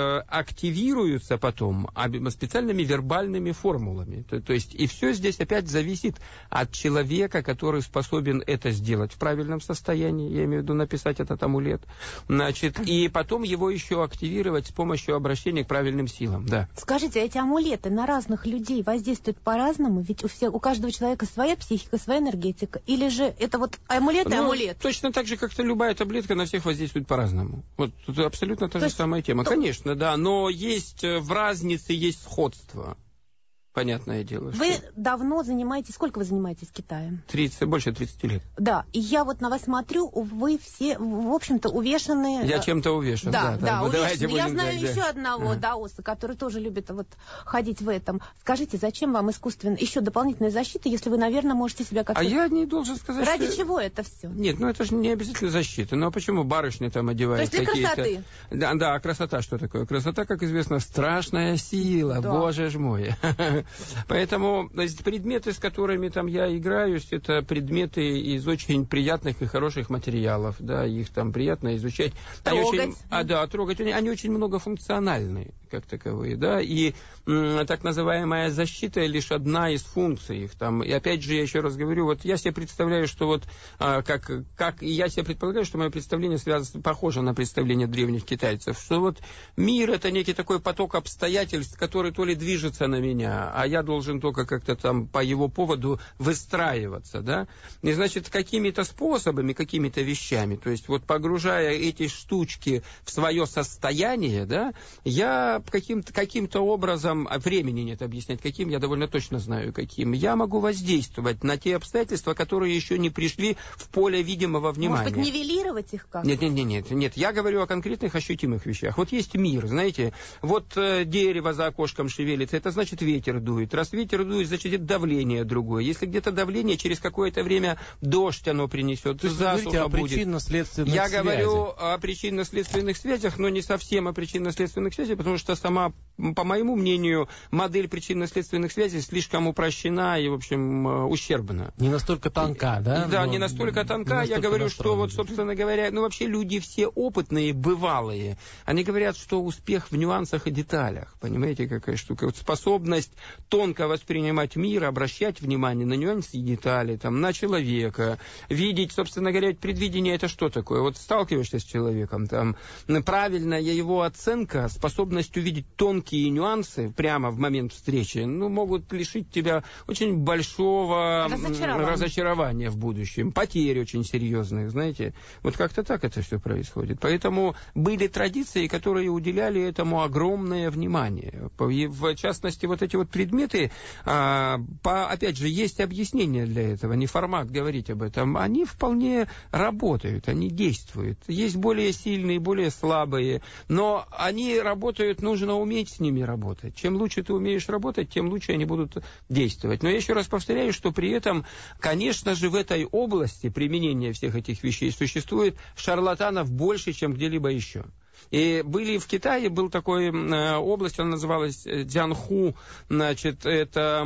[SPEAKER 3] активируются потом специальными вербальными формулами. То, то есть, и все здесь опять зависит от человека, который способен это сделать в правильном состоянии, я имею в виду написать этот амулет, значит, и потом его еще активировать с помощью обращения к правильным силам. Да.
[SPEAKER 2] Скажите, эти амулеты на разных людей воздействуют по-разному? Ведь у, всех, у каждого человека своя психика, своя энергетика. Или же это вот амулет и
[SPEAKER 3] ну,
[SPEAKER 2] амулет?
[SPEAKER 3] Точно так же, как-то любая таблетка на всех воздействует по-разному. Вот тут абсолютно та
[SPEAKER 2] то
[SPEAKER 3] же самая тема.
[SPEAKER 2] То...
[SPEAKER 3] Конечно, да, но есть в разнице, есть сходство. Понятное дело.
[SPEAKER 2] Вы
[SPEAKER 3] что...
[SPEAKER 2] давно занимаетесь, сколько вы занимаетесь Китаем?
[SPEAKER 3] тридцать, больше тридцати лет.
[SPEAKER 2] Да, и я вот на вас смотрю, вы все, в общем-то, увешаны...
[SPEAKER 3] Я чем-то увешан, да.
[SPEAKER 2] Да, да,
[SPEAKER 3] да.
[SPEAKER 2] увешаны. Я знаю
[SPEAKER 3] так,
[SPEAKER 2] еще
[SPEAKER 3] да.
[SPEAKER 2] одного
[SPEAKER 3] ага.
[SPEAKER 2] даоса, который тоже любит вот ходить в этом. Скажите, зачем вам искусственно еще дополнительная защита, если вы, наверное, можете себя как-то...
[SPEAKER 3] А я не должен сказать,
[SPEAKER 2] Ради
[SPEAKER 3] что...
[SPEAKER 2] чего это все?
[SPEAKER 3] Нет, ну это же не обязательно защита. Ну а почему барышни там одевают
[SPEAKER 2] То есть для
[SPEAKER 3] какие-то...
[SPEAKER 2] красоты?
[SPEAKER 3] Да, да, а красота что такое? Красота, как известно, страшная сила,
[SPEAKER 2] да.
[SPEAKER 3] боже ж мой. Поэтому предметы, с которыми там я играюсь, это предметы из очень приятных и хороших материалов, да, их там приятно изучать.
[SPEAKER 2] Трогать.
[SPEAKER 3] Они очень, а, да, трогать. Они, они очень многофункциональные, как таковые, да, и м, так называемая защита лишь одна из функций их там. И опять же, я еще раз говорю, вот я себе представляю, что вот, а, как, как, и я себе предполагаю, что мое представление связано, похоже на представление древних китайцев, что вот мир это некий такой поток обстоятельств, который то ли движется на меня, а я должен только как-то там по его поводу выстраиваться, да, и значит, какими-то способами, какими-то вещами, то есть вот погружая эти штучки в свое состояние, да, я каким-то, каким-то образом, а времени нет объяснять каким, я довольно точно знаю каким, я могу воздействовать на те обстоятельства, которые еще не пришли в поле видимого внимания.
[SPEAKER 2] Может быть, нивелировать их как-то?
[SPEAKER 3] Нет, нет, нет, нет, нет, я говорю о конкретных ощутимых вещах. Вот есть мир, знаете, вот э, дерево за окошком шевелится, это значит ветер дует, раз ветер дует, значит это давление другое. Если где-то давление, через какое-то время дождь оно принесет,
[SPEAKER 4] то есть
[SPEAKER 3] засуха
[SPEAKER 4] о
[SPEAKER 3] будет.
[SPEAKER 4] причинно-следственных
[SPEAKER 3] Я
[SPEAKER 4] связях.
[SPEAKER 3] говорю о причинно-следственных связях, но не совсем о причинно-следственных связях, потому что сама, по моему мнению, модель причинно-следственных связей слишком упрощена и, в общем, ущербна.
[SPEAKER 4] Не настолько тонка, да?
[SPEAKER 3] Да,
[SPEAKER 4] но
[SPEAKER 3] не настолько тонка.
[SPEAKER 4] не настолько
[SPEAKER 3] Я говорю, что вот,
[SPEAKER 4] настроена.
[SPEAKER 3] собственно говоря, ну вообще люди все опытные, бывалые. Они говорят, что успех в нюансах и деталях. Понимаете, какая штука? Вот способность тонко воспринимать мир, обращать внимание на нюансы и детали, там, на человека, видеть, собственно говоря, предвидение это что такое? Вот сталкиваешься с человеком, там, правильная его оценка, способность увидеть тонкие нюансы прямо в момент встречи, ну, могут лишить тебя очень большого
[SPEAKER 2] разочарования,
[SPEAKER 3] разочарования в будущем, потерь очень серьезных, знаете. Вот как-то так это все происходит. Поэтому были традиции, которые уделяли этому огромное внимание. И в частности, вот эти вот предметы, а, по, опять же, есть объяснение для этого, не формат говорить об этом, они вполне работают, они действуют. Есть более сильные, более слабые, но они работают, нужно уметь с ними работать. Чем лучше ты умеешь работать, тем лучше они будут действовать. Но я еще раз повторяю, что при этом, конечно же, в этой области применения всех этих вещей существует шарлатанов больше, чем где-либо еще. И были в Китае, был такой э, область, она называлась Дзянху, значит, это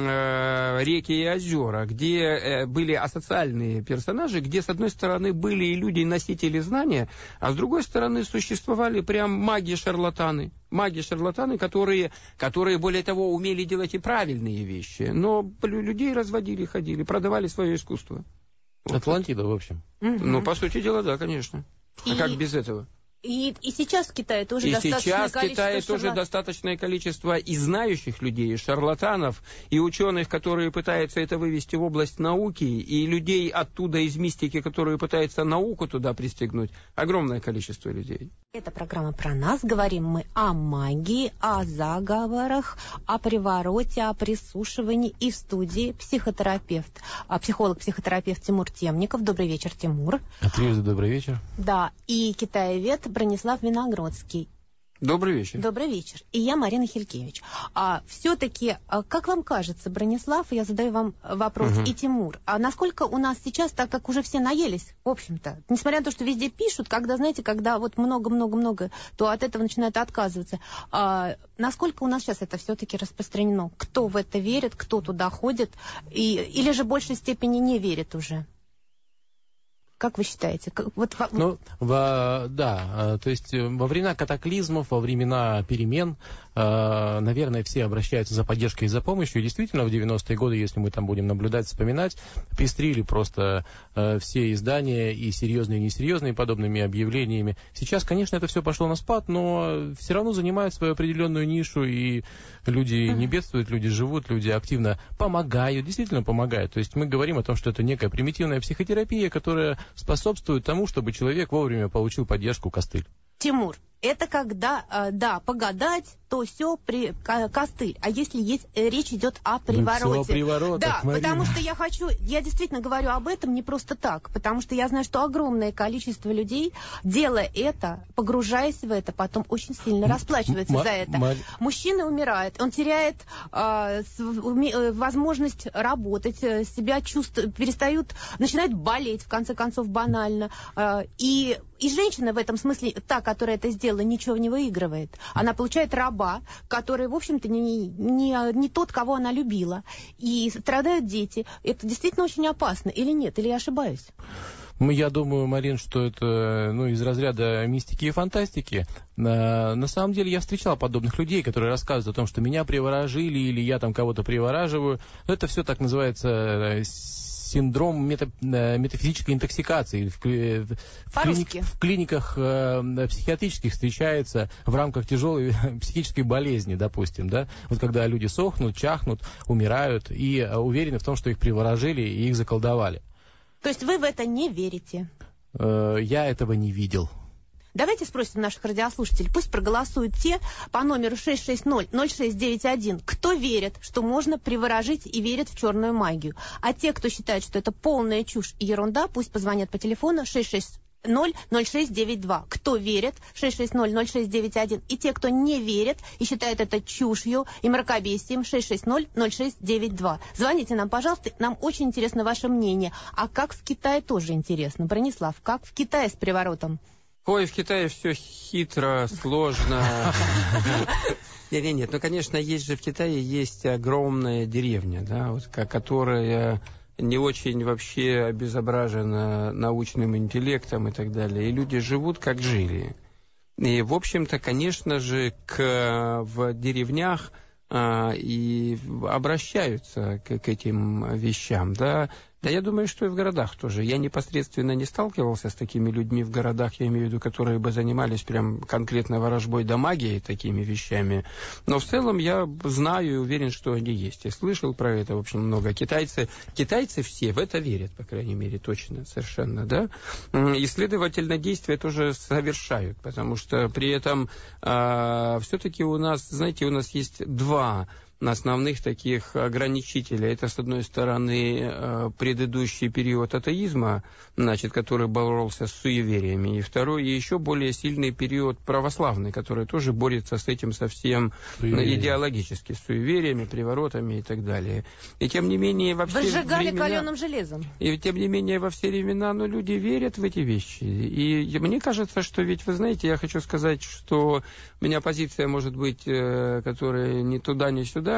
[SPEAKER 3] э, реки и озера, где э, были асоциальные персонажи, где, с одной стороны, были и люди-носители знания, а с другой стороны, существовали прям маги-шарлатаны. Маги-шарлатаны, которые, которые, более того, умели делать и правильные вещи, но людей разводили, ходили, продавали свое искусство.
[SPEAKER 4] Вот. Атлантида, в общем.
[SPEAKER 3] Ну, по сути дела, да, конечно.
[SPEAKER 2] И...
[SPEAKER 3] А как без этого?
[SPEAKER 2] И, и сейчас в Китае тоже
[SPEAKER 3] и
[SPEAKER 2] достаточное
[SPEAKER 3] сейчас
[SPEAKER 2] количество
[SPEAKER 3] в Китае
[SPEAKER 2] шарлатанов.
[SPEAKER 3] тоже достаточное количество и знающих людей, и шарлатанов, и ученых, которые пытаются это вывести в область науки, и людей оттуда из мистики, которые пытаются науку туда пристегнуть. Огромное количество людей.
[SPEAKER 2] Это программа про нас. Говорим мы о магии, о заговорах, о привороте, о присушивании. И в студии психотерапевт, психолог-психотерапевт Тимур Темников. Добрый вечер, Тимур.
[SPEAKER 4] Трижды добрый вечер.
[SPEAKER 2] Да, и китаевед Бронислав Виногродский.
[SPEAKER 3] Добрый вечер.
[SPEAKER 2] Добрый вечер. И я, Марина Хилькевич. А все-таки, как вам кажется, Бронислав, я задаю вам вопрос, угу. и Тимур, а насколько у нас сейчас, так как уже все наелись, в общем-то, несмотря на то, что везде пишут, когда, знаете, когда вот много-много-много, то от этого начинают отказываться. А насколько у нас сейчас это все-таки распространено? Кто в это верит, кто туда ходит, и, или же в большей степени не верит уже? Как вы считаете? Вот...
[SPEAKER 4] Ну, в, да, то есть во времена катаклизмов, во времена перемен, наверное, все обращаются за поддержкой и за помощью. И действительно, в девяностые годы, если мы там будем наблюдать, вспоминать, пестрили просто все издания, и серьезные, и несерьезные, подобными объявлениями. Сейчас, конечно, это все пошло на спад, но все равно занимают свою определенную нишу, и люди не бедствуют, люди живут, люди активно помогают, действительно помогают. То есть мы говорим о том, что это некая примитивная психотерапия, которая способствует тому, чтобы человек вовремя получил поддержку, костыль.
[SPEAKER 2] Тимур, это когда, да, погадать, то все при костыль. А если есть, речь идет о привороте.
[SPEAKER 4] О приворотах,
[SPEAKER 2] да,
[SPEAKER 4] Марина.
[SPEAKER 2] Потому что я хочу, я действительно говорю об этом не просто так, потому что я знаю, что огромное количество людей, делая это, погружаясь в это, потом очень сильно расплачивается
[SPEAKER 4] М-
[SPEAKER 2] за это.
[SPEAKER 4] М-
[SPEAKER 2] Мужчина умирает, он теряет э, возможность работать, себя чувствует, перестают, начинают болеть, в конце концов, банально. Э, и, и женщина в этом смысле, та, которая это сделала, ничего не выигрывает. Она получает раба, который, в общем-то, не, не, не тот, кого она любила. И страдают дети. Это действительно очень опасно. Или нет? Или я ошибаюсь?
[SPEAKER 4] Я думаю, Марин, что это ну, из разряда мистики и фантастики. На, на самом деле я встречал подобных людей, которые рассказывают о том, что меня приворожили или я там кого-то привораживаю. Но это все так называется синдром мета, метафизической интоксикации. В, в, клиник, в клиниках э, психиатрических встречается в рамках тяжелой психической болезни, допустим. Да? Вот когда люди сохнут, чахнут, умирают и э, уверены в том, что их приворожили и их заколдовали.
[SPEAKER 2] То есть вы в это не верите?
[SPEAKER 4] Э, я этого не видел.
[SPEAKER 2] Давайте спросим наших радиослушателей, пусть проголосуют те по номеру шесть шесть ноль ноль шесть девять один, кто верит, что можно приворожить и верит в черную магию. А те, кто считает, что это полная чушь и ерунда, пусть позвонят по телефону шесть шесть ноль ноль шесть девять два. Кто верит, шесть шесть ноль ноль шесть девять один. И те, кто не верит и считает это чушью и мракобесием, шесть шесть ноль ноль шесть девять два. Звоните нам, пожалуйста, нам очень интересно ваше мнение. А как в Китае, тоже интересно. Бронислав, как в Китае с приворотом?
[SPEAKER 3] Ой, в Китае все хитро, сложно. Нет, нет, нет. Ну, конечно, есть же в Китае есть огромная деревня, да, вот, которая не очень вообще обезображена научным интеллектом и так далее. И люди живут, как жили. И, в общем-то, конечно же, к, в деревнях а, и обращаются к, к этим вещам, да. Да, я думаю, что и в городах тоже. Я непосредственно не сталкивался с такими людьми в городах, я имею в виду, которые бы занимались прям конкретно ворожбой да магией, такими вещами. Но в целом я знаю и уверен, что они есть. Я слышал про это, в общем, много. Китайцы, китайцы все в это верят, по крайней мере, точно, совершенно, да. И, следовательно, действия тоже совершают, потому что при этом э, все-таки у нас, знаете, у нас есть два основных таких ограничителей. Это, с одной стороны, предыдущий период атеизма, значит, который боролся с суевериями, и второй, еще более сильный период православный, который тоже борется с этим совсем Суеверие. идеологически, с суевериями, приворотами и так далее. И тем не менее во все
[SPEAKER 2] Возжигали
[SPEAKER 3] времена...
[SPEAKER 2] каленым железом.
[SPEAKER 3] И тем не менее во все времена, ну, люди верят в эти вещи. И мне кажется, что ведь, вы знаете, я хочу сказать, что у меня позиция может быть, которая ни туда, ни сюда,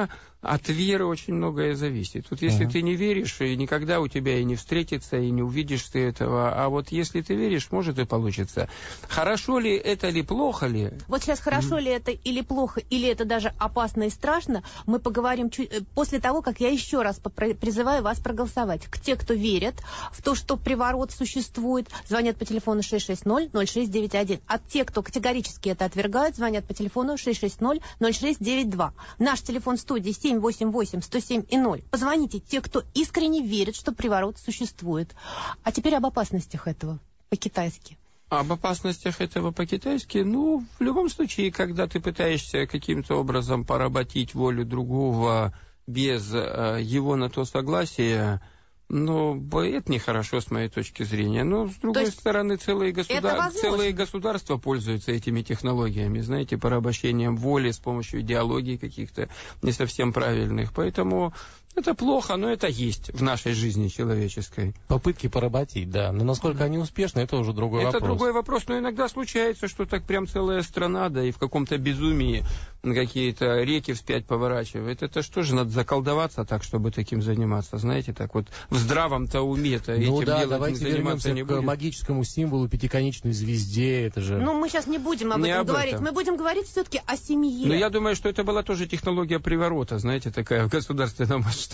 [SPEAKER 3] от веры очень многое зависит. Вот если uh-huh. ты не веришь, и никогда у тебя и не встретится, и не увидишь ты этого, а вот если ты веришь, может и получится. Хорошо ли это или плохо ли?
[SPEAKER 2] Вот сейчас хорошо uh-huh. ли это или плохо, или это даже опасно и страшно, мы поговорим чуть, после того, как я еще раз призываю вас проголосовать. К те, кто верит в то, что приворот существует, звонят по телефону шесть шесть ноль ноль шесть девять один. А те, кто категорически это отвергают, звонят по телефону шесть шесть ноль ноль шесть девять два. Наш телефон в студии семь восемь восемь сто семь и ноль. Позвоните те, кто искренне верит, что приворот существует. А теперь об опасностях этого по-китайски.
[SPEAKER 3] Об опасностях этого по-китайски, ну, в любом случае, когда ты пытаешься каким-то образом поработить волю другого без э, его на то согласия, ну, это нехорошо с моей точки зрения. Но, с другой есть, стороны, целые, государ... целые государства пользуются этими технологиями, знаете, порабощением воли с помощью идеологий каких-то не совсем правильных. Поэтому это плохо, но это есть в нашей жизни человеческой.
[SPEAKER 4] Попытки поработить, да. Но насколько они успешны, это уже другой
[SPEAKER 3] это
[SPEAKER 4] вопрос.
[SPEAKER 3] Это другой вопрос, но иногда случается, что так прям целая страна, да, и в каком-то безумии какие-то реки вспять поворачивает. Это что же, надо заколдоваться так, чтобы таким заниматься, знаете, так вот в здравом-то уме-то
[SPEAKER 4] ну
[SPEAKER 3] этим
[SPEAKER 4] да,
[SPEAKER 3] делом
[SPEAKER 4] давайте вернемся
[SPEAKER 3] не
[SPEAKER 4] к
[SPEAKER 3] будет.
[SPEAKER 4] магическому символу пятиконечной звезде, это же...
[SPEAKER 2] Ну, мы сейчас не будем об
[SPEAKER 3] не
[SPEAKER 2] этом
[SPEAKER 3] об
[SPEAKER 2] говорить,
[SPEAKER 3] этом.
[SPEAKER 2] мы будем говорить все-таки о семье.
[SPEAKER 3] Но я думаю, что это была тоже технология приворота, знаете, такая в государственном масштабе.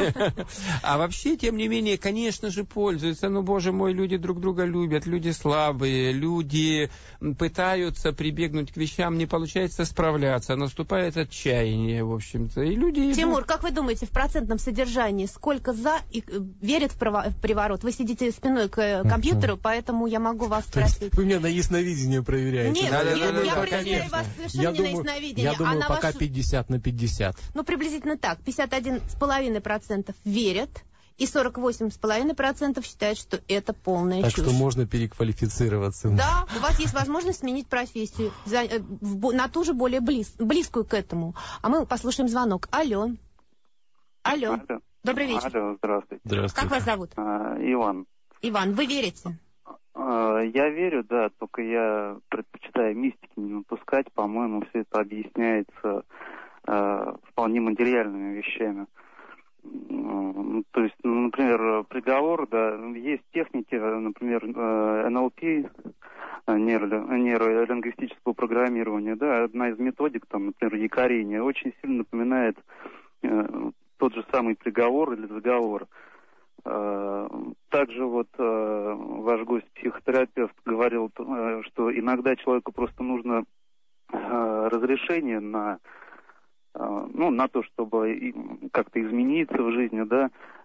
[SPEAKER 3] А вообще, тем не менее, конечно же, пользуются. Ну, боже мой, люди друг друга любят, люди слабые, люди пытаются прибегнуть к вещам, не получается справляться, наступает отчаяние, в общем-то. И люди...
[SPEAKER 2] Тимур,
[SPEAKER 3] идут...
[SPEAKER 2] как вы думаете, в процентном содержании сколько за и верят в, право... в приворот? Вы сидите спиной к компьютеру, поэтому я могу вас спросить.
[SPEAKER 4] Вы меня на ясновидение проверяете.
[SPEAKER 2] Нет,
[SPEAKER 3] да,
[SPEAKER 2] нет,
[SPEAKER 3] да, да,
[SPEAKER 2] я
[SPEAKER 3] да,
[SPEAKER 2] проверяю
[SPEAKER 3] конечно.
[SPEAKER 2] вас совершенно
[SPEAKER 4] я
[SPEAKER 2] не
[SPEAKER 4] думаю,
[SPEAKER 2] на ясновидение.
[SPEAKER 4] Я думаю,
[SPEAKER 2] а на
[SPEAKER 4] пока
[SPEAKER 2] вашу...
[SPEAKER 4] пятьдесят на пятьдесят.
[SPEAKER 2] Ну, приблизительно так. пятьдесят один и пять десятых процента верят, и сорок восемь и пять десятых процента считают, что это полная
[SPEAKER 4] так
[SPEAKER 2] чушь.
[SPEAKER 4] что можно переквалифицироваться.
[SPEAKER 2] Да, у вас есть возможность сменить профессию за, в, на ту же более близ, близкую к этому. А мы послушаем звонок. Алло. Алло.
[SPEAKER 5] Алло.
[SPEAKER 2] Добрый вечер.
[SPEAKER 5] Алло, здравствуйте.
[SPEAKER 4] Здравствуйте.
[SPEAKER 2] Как вас зовут?
[SPEAKER 5] А, Иван.
[SPEAKER 2] Иван, вы верите?
[SPEAKER 5] А, я верю, да, только я предпочитаю мистики не напускать. По-моему, все это объясняется а, вполне материальными вещами. То есть, ну, например, приговор, да, есть техники, например, эн эл пи, нейро- нейролингвистического программирования, да, одна из методик, там, например, якорение, очень сильно напоминает э, тот же самый приговор или заговор. Э, также вот э, ваш гость-психотерапевт говорил, э, что иногда человеку просто нужно э, разрешение на ну, на то, чтобы как-то измениться в жизни, да.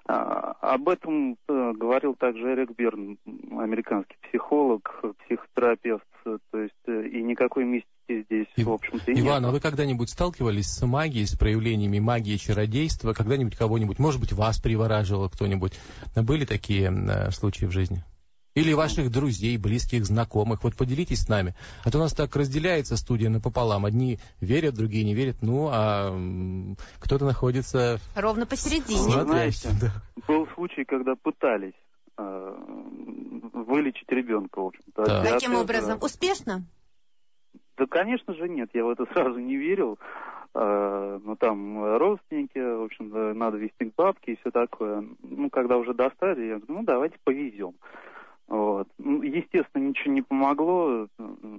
[SPEAKER 5] Об этом говорил также Эрик Берн, американский психолог, психотерапевт, то есть и никакой мистики здесь,
[SPEAKER 4] И,
[SPEAKER 5] в общем-то, и нет.
[SPEAKER 4] Иван, а вы когда-нибудь сталкивались с магией, с проявлениями магии, чародейства? Когда-нибудь кого-нибудь, может быть, вас привораживал кто-нибудь? Были такие э, случаи в жизни? Или ваших друзей, близких, знакомых. Вот поделитесь с нами. А то у нас так разделяется студия напополам. Одни верят, другие не верят. Ну, а м, кто-то находится...
[SPEAKER 2] Ровно посередине.
[SPEAKER 5] Знаете,
[SPEAKER 4] да.
[SPEAKER 5] был случай, когда пытались э, вылечить ребенка, в общем-то.
[SPEAKER 4] Да.
[SPEAKER 2] Каким образом? Успешно?
[SPEAKER 5] Да, конечно же, нет. Я в это сразу не верил. Э, ну, там родственники, в общем-то, надо вести к бабке и все такое. Ну, когда уже достали, я говорю, ну, давайте повезем. Вот. Естественно, ничего не помогло,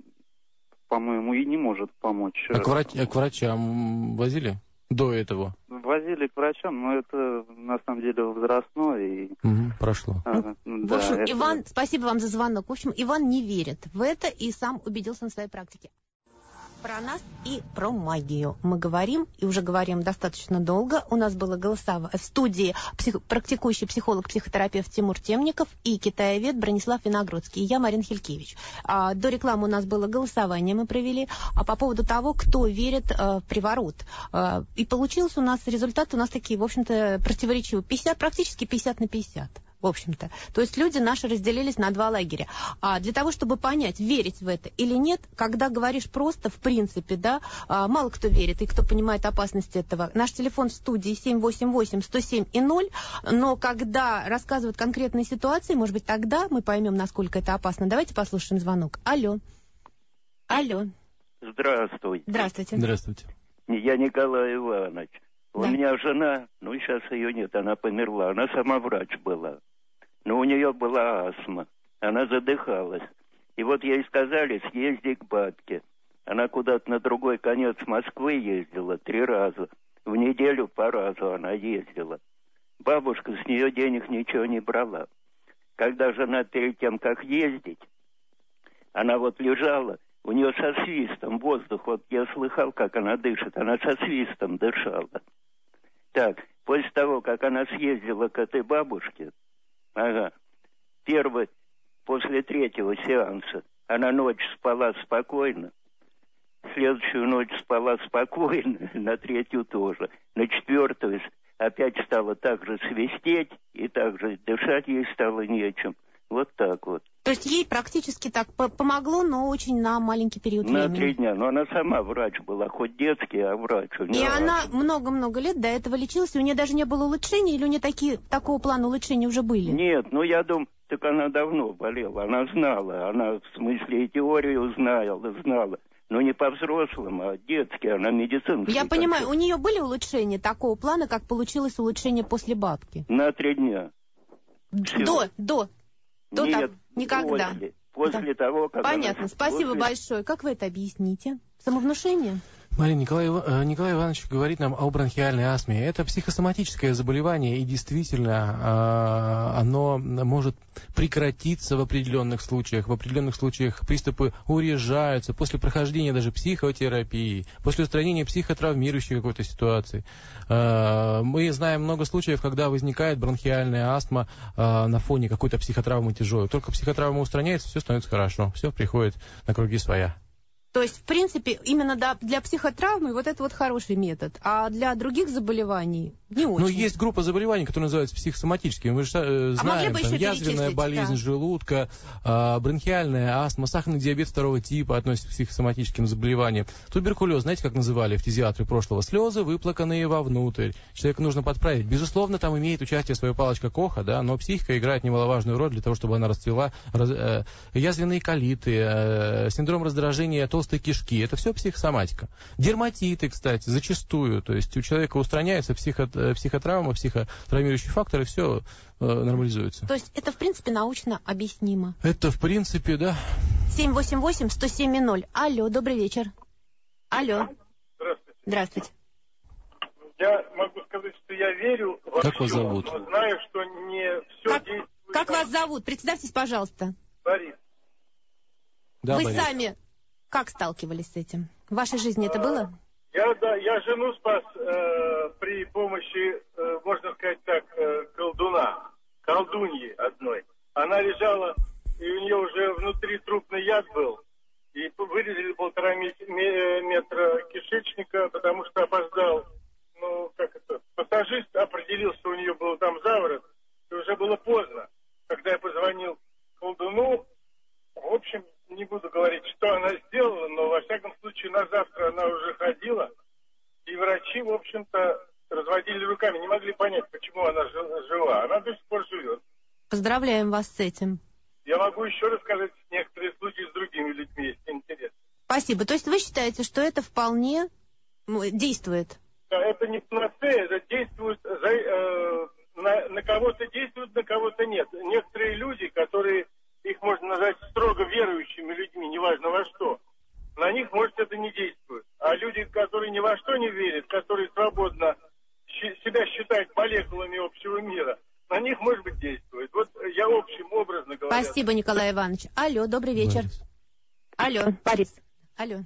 [SPEAKER 5] по-моему, и не может помочь.
[SPEAKER 4] А к, врач... а к врачам возили до этого?
[SPEAKER 5] Возили к врачам, но это на самом деле возрастное. И...
[SPEAKER 4] Угу, прошло.
[SPEAKER 5] А,
[SPEAKER 2] В
[SPEAKER 5] да,
[SPEAKER 2] общем,
[SPEAKER 5] это...
[SPEAKER 2] Иван, спасибо вам за звонок. В общем, Иван не верит в это и сам убедился на своей практике. Про нас и про магию мы говорим, и уже говорим достаточно долго. У нас было голосование в студии псих... практикующий психолог-психотерапевт Тимур Темников и китаевед Бронислав Виногродский, и я, Марина Хилькевич. А, до рекламы у нас было голосование, мы провели, а по поводу того, кто верит а, в приворот. А, и получилось у нас, результаты у нас такие, в общем-то, противоречивые. пятьдесят, практически пятьдесят на пятьдесят. В общем-то. То есть люди наши разделились на два лагеря. А для того, чтобы понять, верить в это или нет, когда говоришь просто, в принципе, да, мало кто верит и кто понимает опасность этого. Наш телефон в студии семь восемь восемь сто семь и ноль, но когда рассказывают конкретные ситуации, может быть, тогда мы поймем, насколько это опасно. Давайте послушаем звонок. Алло. Алло.
[SPEAKER 6] Здравствуйте.
[SPEAKER 2] Здравствуйте.
[SPEAKER 4] Здравствуйте.
[SPEAKER 6] Я Николай Иванович. У меня жена, ну сейчас ее нет, она померла, она сама врач была. Но у нее была астма, она задыхалась. И вот ей сказали, съезди к бабке. Она куда-то на другой конец Москвы ездила три раза. В неделю по разу она ездила. Бабушка с нее денег ничего не брала. Когда жена перед тем, как ездить, она вот лежала, у нее со свистом воздух, вот я слыхал, как она дышит, она со свистом дышала. Так, после того, как она съездила к этой бабушке, ага, первый, после третьего сеанса, она ночь спала спокойно, следующую ночь спала спокойно, на третью тоже, на четвертую опять стало так же свистеть, и так же дышать ей стало нечем. Вот так вот.
[SPEAKER 2] То есть ей практически так помогло, но очень на маленький период
[SPEAKER 6] на
[SPEAKER 2] времени.
[SPEAKER 6] На три дня. Но она сама врач была, хоть детский, а врач.
[SPEAKER 2] И врач. Она много-много лет до этого лечилась, и у нее даже не было улучшений, или у нее такие, такого плана улучшения уже были?
[SPEAKER 6] Нет, ну я думаю, так она давно болела, она знала, она в смысле и теорию знала, знала. Но не по-взрослому, а детски, она медицинская.
[SPEAKER 2] Я понимаю, так. У нее были улучшения такого плана, как получилось улучшение после бабки?
[SPEAKER 6] На три дня.
[SPEAKER 2] Все. До, до. До
[SPEAKER 6] Нет,
[SPEAKER 2] так, никогда.
[SPEAKER 6] После, после да. того, как...
[SPEAKER 2] Понятно,
[SPEAKER 6] она...
[SPEAKER 2] спасибо после... большое. Как вы это объясните? Самовнушение?
[SPEAKER 4] Марина, Николай, Николай Иванович говорит нам о бронхиальной астме. Это психосоматическое заболевание, и действительно оно может прекратиться в определенных случаях. В определенных случаях приступы урежаются после прохождения даже психотерапии, после устранения психотравмирующей какой-то ситуации. Мы знаем много случаев, когда возникает бронхиальная астма на фоне какой-то психотравмы тяжелой. Только психотравма устраняется, все становится хорошо, все приходит на круги своя.
[SPEAKER 2] То есть, в принципе, именно для психотравмы вот это вот хороший метод, а для других заболеваний не очень.
[SPEAKER 4] Ну, есть группа заболеваний, которые называются психосоматическими. Мы же э, знаем,
[SPEAKER 2] а
[SPEAKER 4] там, язвенная болезнь да. желудка, э, бронхиальная астма, сахарный диабет второго типа относятся к психосоматическим заболеваниям. Туберкулез, знаете, как называли фтизиатры прошлого? Слезы, выплаканные вовнутрь. Человека нужно подправить. Безусловно, там имеет участие своя палочка Коха, да, но психика играет немаловажную роль для того, чтобы она расцвела. Раз, э, язвенные колиты, э, синдром раздражения толстой кишки, это все психосоматика. Дерматиты, кстати, зачастую, то есть у человека устраняется психо, психотравма, психотравмирующий фактор, и все э, нормализуется.
[SPEAKER 2] То есть это, в принципе, научно объяснимо?
[SPEAKER 4] Это, в принципе, да.
[SPEAKER 2] семь восемь восемь сто семь ноль. Алло, добрый вечер. Алло.
[SPEAKER 7] Здравствуйте.
[SPEAKER 2] Здравствуйте.
[SPEAKER 7] Я могу сказать, что я верю во
[SPEAKER 4] как
[SPEAKER 7] все,
[SPEAKER 4] вас зовут?
[SPEAKER 7] но знаю, что не все
[SPEAKER 2] как,
[SPEAKER 7] действует.
[SPEAKER 2] Как вас зовут? Представьтесь, пожалуйста.
[SPEAKER 7] Борис.
[SPEAKER 4] Да,
[SPEAKER 2] Вы
[SPEAKER 4] Борис.
[SPEAKER 2] сами как сталкивались с этим? В вашей жизни это было?
[SPEAKER 7] Я, да, я жену спас э, при помощи, э, можно сказать так, э, колдуна, колдуньи одной. Она лежала, и у нее уже внутри трупный яд был. И вырезали полтора метра кишечника, потому что опоздал, ну, как это, массажист определил, что у нее был там заворот, и уже было поздно. Когда я позвонил колдуну, в общем, не буду говорить, что она сделала, но, во всяком случае, на завтра она уже ходила, и врачи, в общем-то, разводили руками, не могли понять, почему она жива. Она до сих пор живет.
[SPEAKER 2] Поздравляем вас с этим.
[SPEAKER 7] Я могу еще рассказать некоторые случаи с другими людьми, если интересно.
[SPEAKER 2] Спасибо. То есть вы считаете, что это вполне действует?
[SPEAKER 7] Да, это не панацея, это действует, за, э, на, на кого-то действует, на кого-то нет. Некоторые люди, которые, их можно назвать строго верующими людьми, неважно во что, на них, может, это не действует. А люди, которые ни во что не верят, которые свободно себя считают молекулами общего мира, на них, может быть, действует. Вот я общим образно говорю.
[SPEAKER 2] Спасибо, Николай Иванович. Алло, добрый вечер. Борис. Алло, Борис. Алло.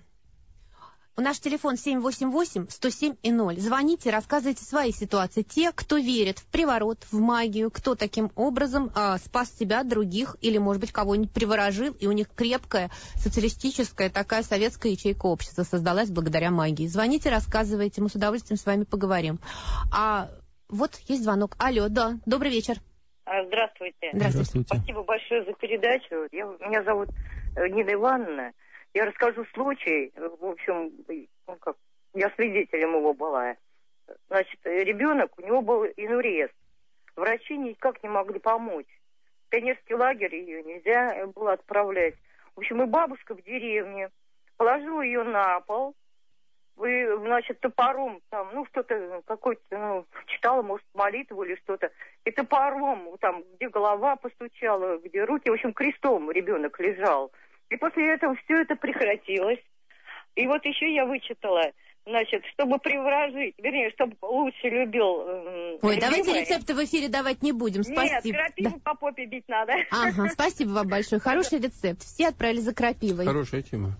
[SPEAKER 2] У наш телефон семь восемь восемь сто семь и ноль. Звоните, рассказывайте свои ситуации. Те, кто верит в приворот, в магию, кто таким образом а, спас себя, других, или, может быть, кого-нибудь приворожил, и у них крепкая социалистическая такая советская ячейка общества создалась благодаря магии. Звоните, рассказывайте, мы с удовольствием с вами поговорим. А вот есть звонок. Алло, да, добрый вечер.
[SPEAKER 8] Здравствуйте.
[SPEAKER 2] Здравствуйте.
[SPEAKER 4] Здравствуйте.
[SPEAKER 8] Спасибо большое за передачу. Я, меня зовут Нина Ивановна. Я расскажу случай, в общем, ну как, я свидетелем его была. Значит, ребенок, у него был инурез. Врачи никак не могли помочь. В пионерский лагерь ее нельзя было отправлять. В общем, и бабушка в деревне положила ее на пол, и, значит, топором там, ну, что-то, какой-то, ну, читала, может, молитву или что-то, и топором, там, где голова постучала, где руки, в общем, крестом ребенок лежал. И после этого все это прекратилось. И вот еще я вычитала, значит, чтобы приворожить, вернее, чтобы лучше любил... Э,
[SPEAKER 2] Ой,
[SPEAKER 8] любимый.
[SPEAKER 2] давайте рецепты в эфире давать не будем, спасибо.
[SPEAKER 8] Нет, крапиву
[SPEAKER 2] да.
[SPEAKER 8] по попе бить надо.
[SPEAKER 2] Ага, спасибо вам большое, хороший рецепт. Все отправили за крапивой.
[SPEAKER 3] Хорошая тема.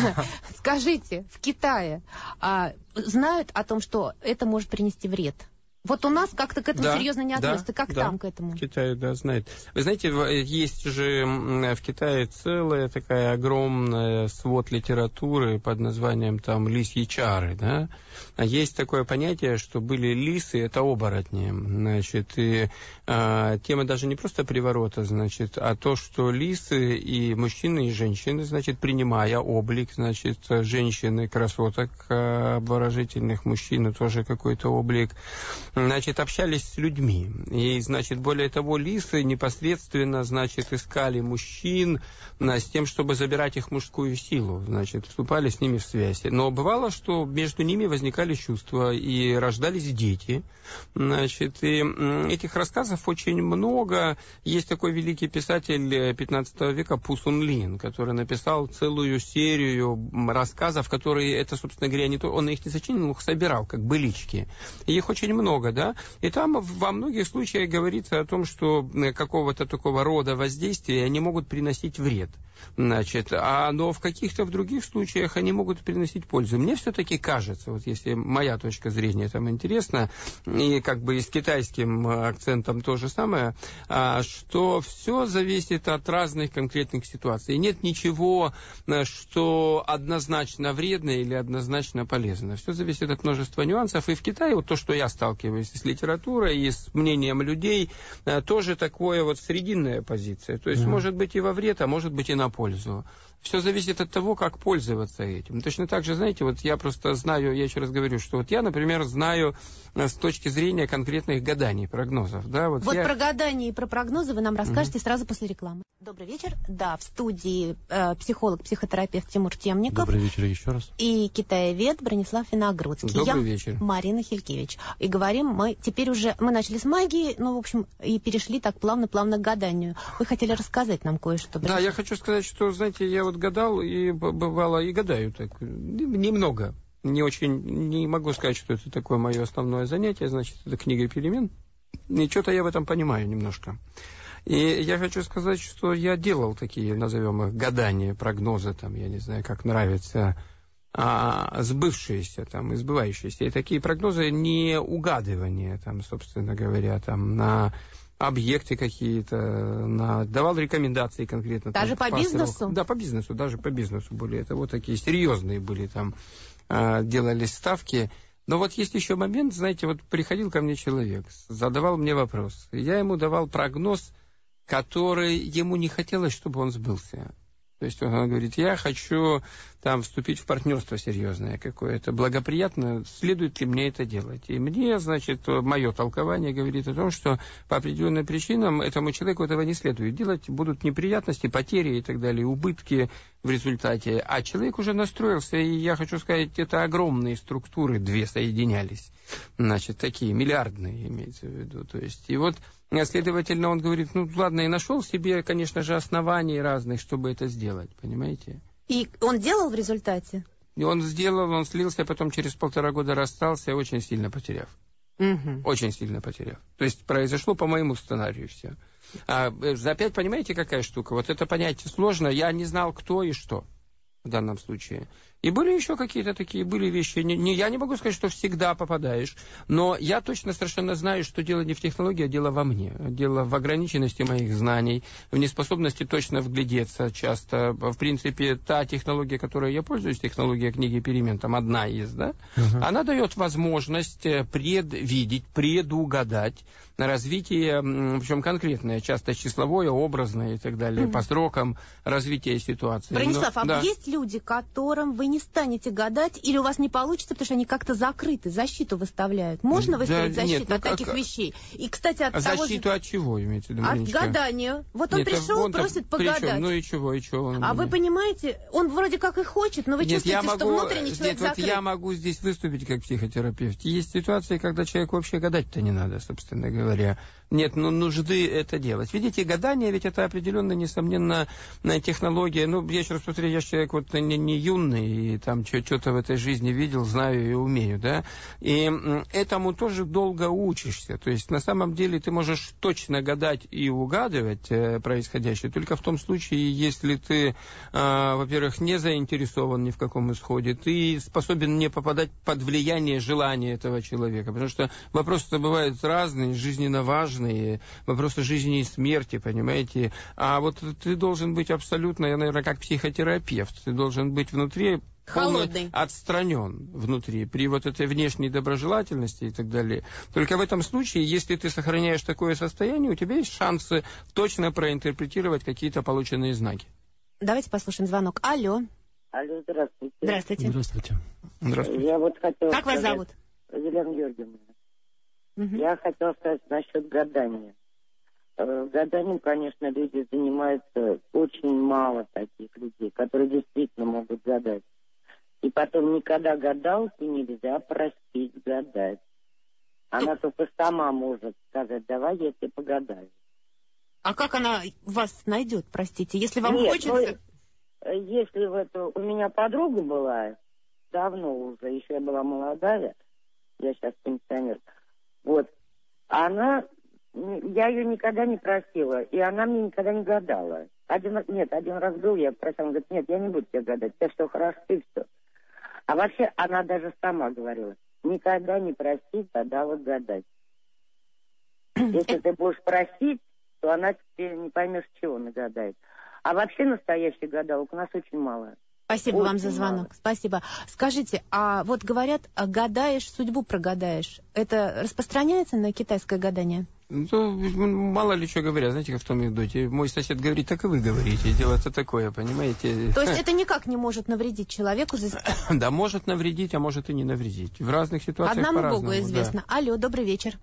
[SPEAKER 2] Скажите, в Китае а, знают о том, что это может принести вред? Вот у нас как-то к этому
[SPEAKER 3] да,
[SPEAKER 2] серьезно не относятся.
[SPEAKER 3] Да,
[SPEAKER 2] как
[SPEAKER 3] да.
[SPEAKER 2] там к этому?
[SPEAKER 3] В Китае, да, знают. Вы знаете, есть же в Китае целая такая огромная свод литературы под названием там лисьи чары, да. Есть такое понятие, что были лисы, это оборотни. Значит, и а, тема даже не просто приворота, значит, а то, что лисы и мужчины, и женщины, значит, принимая облик, значит, женщины, красоток, обворожительных мужчин, тоже какой-то облик, значит, общались с людьми. И, значит, более того, лисы непосредственно, значит, искали мужчин с тем, чтобы забирать их мужскую силу, значит, вступали с ними в связь. Но бывало, что между ними возникали чувства и рождались дети. Значит, и этих рассказов очень много. Есть такой великий писатель пятнадцатого века Пу Сун Лин, который написал целую серию рассказов, которые, это, собственно говоря, не то, он их не сочинил, их собирал, как былички. И их очень много, да. И там во многих случаях говорится о том, что какого-то такого рода воздействия они могут приносить вред. Значит, а, но в каких-то в других случаях они могут приносить пользу. Мне все-таки кажется, вот если моя точка зрения там интересна, и как бы и с китайским акцентом то же самое, а, что все зависит от разных конкретных ситуаций. Нет ничего, что однозначно вредно или однозначно полезно. Все зависит от множества нюансов. И в Китае вот то, что я сталкиваюсь с литературой и с мнением людей, тоже такое вот срединная позиция. То есть mm-hmm. может быть и во вред, а может быть и на пользу. Все зависит от того, как пользоваться этим. Точно так же, знаете, вот я просто знаю, я еще раз говорю, что вот я, например, знаю с точки зрения конкретных гаданий, прогнозов. Да, вот
[SPEAKER 2] вот
[SPEAKER 3] я...
[SPEAKER 2] про гадания и про прогнозы вы нам расскажете угу. сразу после рекламы. Добрый вечер. Да, в студии э, психолог, психотерапевт Тимур Темников.
[SPEAKER 4] Добрый вечер еще раз.
[SPEAKER 2] И китаевед Бронислав Виногрудский.
[SPEAKER 3] Добрый
[SPEAKER 2] я
[SPEAKER 3] вечер.
[SPEAKER 2] Марина Хилькевич. И говорим мы теперь уже, мы начали с магии, ну, в общем, и перешли так плавно-плавно к гаданию. Вы хотели рассказать нам кое-что.
[SPEAKER 3] Да, я хочу сказать, что, знаете, я вот гадал, и бывало, и гадаю так, немного. Не очень, не могу сказать, что это такое мое основное занятие, значит, это книга перемен. И что-то я в этом понимаю немножко. И я хочу сказать, что я делал такие, назовем их, гадания, прогнозы, там, я не знаю, как нравится, а, сбывшиеся, там, избывающиеся. И такие прогнозы не угадывания, там, собственно говоря, там, на объекты какие-то, на... давал рекомендации конкретно.
[SPEAKER 2] Даже
[SPEAKER 3] там,
[SPEAKER 2] по бизнесу?
[SPEAKER 3] Да, по бизнесу, даже по бизнесу были. Это вот такие серьезные были там, делались ставки. Но вот есть еще момент, знаете, вот приходил ко мне человек, задавал мне вопрос. Я ему давал прогноз, который ему не хотелось, чтобы он сбылся. То есть он говорит, я хочу там вступить в партнерство серьезное какое-то, благоприятно, следует ли мне это делать? И мне, значит, мое толкование говорит о том, что по определенным причинам этому человеку этого не следует делать, будут неприятности, потери и так далее, убытки в результате. А человек уже настроился, и я хочу сказать, это огромные структуры, две соединялись, значит, такие миллиардные имеется в виду. То есть, и вот, следовательно, он говорит, ну, ладно, и нашел себе, конечно же, оснований разных, чтобы это сделать, понимаете?
[SPEAKER 2] И он делал в результате?
[SPEAKER 3] И он сделал, он слился, потом через полтора года расстался, очень сильно потеряв.
[SPEAKER 2] Угу.
[SPEAKER 3] Очень сильно потеряв. То есть произошло по моему сценарию все. А, опять понимаете, какая штука? Вот это понятие сложно. Я не знал, кто и что в данном случае. И были еще какие-то такие, были вещи. Не, не, я не могу сказать, что всегда попадаешь, но я точно совершенно знаю, что дело не в технологии, а дело во мне. Дело в ограниченности моих знаний, в неспособности точно вглядеться часто. В принципе, та технология, которой я пользуюсь, технология книги перемен, там одна есть, да? Uh-huh. Она дает возможность предвидеть, предугадать развитие, причем конкретное, часто числовое, образное и так далее, uh-huh. по срокам развития ситуации.
[SPEAKER 2] Бронислав,
[SPEAKER 3] но,
[SPEAKER 2] а
[SPEAKER 3] да.
[SPEAKER 2] есть люди, которым вы не станете гадать, или у вас не получится, потому что они как-то закрыты, защиту выставляют. Можно выставить да, защиту нет, ну, от как... таких вещей? И, кстати, от
[SPEAKER 3] а
[SPEAKER 2] того
[SPEAKER 3] защиту
[SPEAKER 2] же...
[SPEAKER 3] от чего, имеете в виду,
[SPEAKER 2] От
[SPEAKER 3] Мариночка?
[SPEAKER 2] гадания. Вот он нет, пришел, просит погадать.
[SPEAKER 3] Причем? Ну и чего, и чего? Он...
[SPEAKER 2] А вы понимаете, он вроде как и хочет, но вы нет, чувствуете,
[SPEAKER 3] могу...
[SPEAKER 2] что внутренний человек
[SPEAKER 3] нет, вот
[SPEAKER 2] закрыт.
[SPEAKER 3] я могу здесь выступить как психотерапевт. Есть ситуации, когда человеку вообще гадать-то не надо, собственно говоря. Нет, ну нужды это делать. Видите, гадание ведь это определенно, несомненно, технология. Ну, я еще раз повторяю, я человек вот не, не юный, и там что-то в этой жизни видел, знаю и умею, да. И этому тоже долго учишься. То есть, на самом деле, ты можешь точно гадать и угадывать э, происходящее только в том случае, если ты, э, во-первых, не заинтересован ни в каком исходе, ты способен не попадать под влияние желания этого человека. Потому что вопросы-то бывают разные, жизненно важные, вопросы жизни и смерти, понимаете. А вот ты должен быть абсолютно, я, наверное, как психотерапевт, ты должен быть внутри
[SPEAKER 2] холодный,
[SPEAKER 3] отстранен внутри, при вот этой внешней доброжелательности и так далее. Только в этом случае, если ты сохраняешь такое состояние, у тебя есть шансы точно проинтерпретировать какие-то полученные знаки. Давайте послушаем звонок. Алло.
[SPEAKER 9] Алло, здравствуйте.
[SPEAKER 2] Здравствуйте.
[SPEAKER 3] Здравствуйте. Здравствуйте.
[SPEAKER 9] Я вот хотела
[SPEAKER 2] как вас зовут?
[SPEAKER 9] Елена Георгиевна.
[SPEAKER 2] Угу.
[SPEAKER 9] Я хотела сказать насчет гадания. Гаданием, конечно, люди занимаются, очень мало таких людей, которые действительно могут гадать. И потом никогда гадалку нельзя простить гадать. Она только сама может сказать, давай я тебе погадаю.
[SPEAKER 2] А как она вас найдет, простите, если вам
[SPEAKER 9] Нет,
[SPEAKER 2] хочется...
[SPEAKER 9] Ну, если в это... У меня подруга была, давно уже, еще я была молодая, я сейчас пенсионер. Вот, она, я ее никогда не просила, и она мне никогда не гадала. Один, нет, один раз был, я просила, она говорит, нет, я не буду тебе гадать, тебе все хорошо, и все. А вообще, она даже сама говорила, никогда не проси гадалок гадать. Если ты будешь просить, то она тебе не поймешь, чего нагадает. А вообще настоящих гадалок у нас очень мало.
[SPEAKER 2] Спасибо
[SPEAKER 9] очень
[SPEAKER 2] вам за звонок.
[SPEAKER 9] Мало.
[SPEAKER 2] Спасибо. Скажите, а вот говорят, гадаешь, судьбу прогадаешь. Это распространяется на китайское гадание?
[SPEAKER 3] Ну, мало ли что говорят, знаете, как в том анекдоте. Мой сосед говорит, так и вы говорите. Дело-то такое, понимаете?
[SPEAKER 2] То есть это никак не может навредить человеку?
[SPEAKER 3] Да, может навредить, а может и не навредить. В разных ситуациях
[SPEAKER 2] одному
[SPEAKER 3] по-разному.
[SPEAKER 2] Богу известно. Да. Алло, добрый вечер.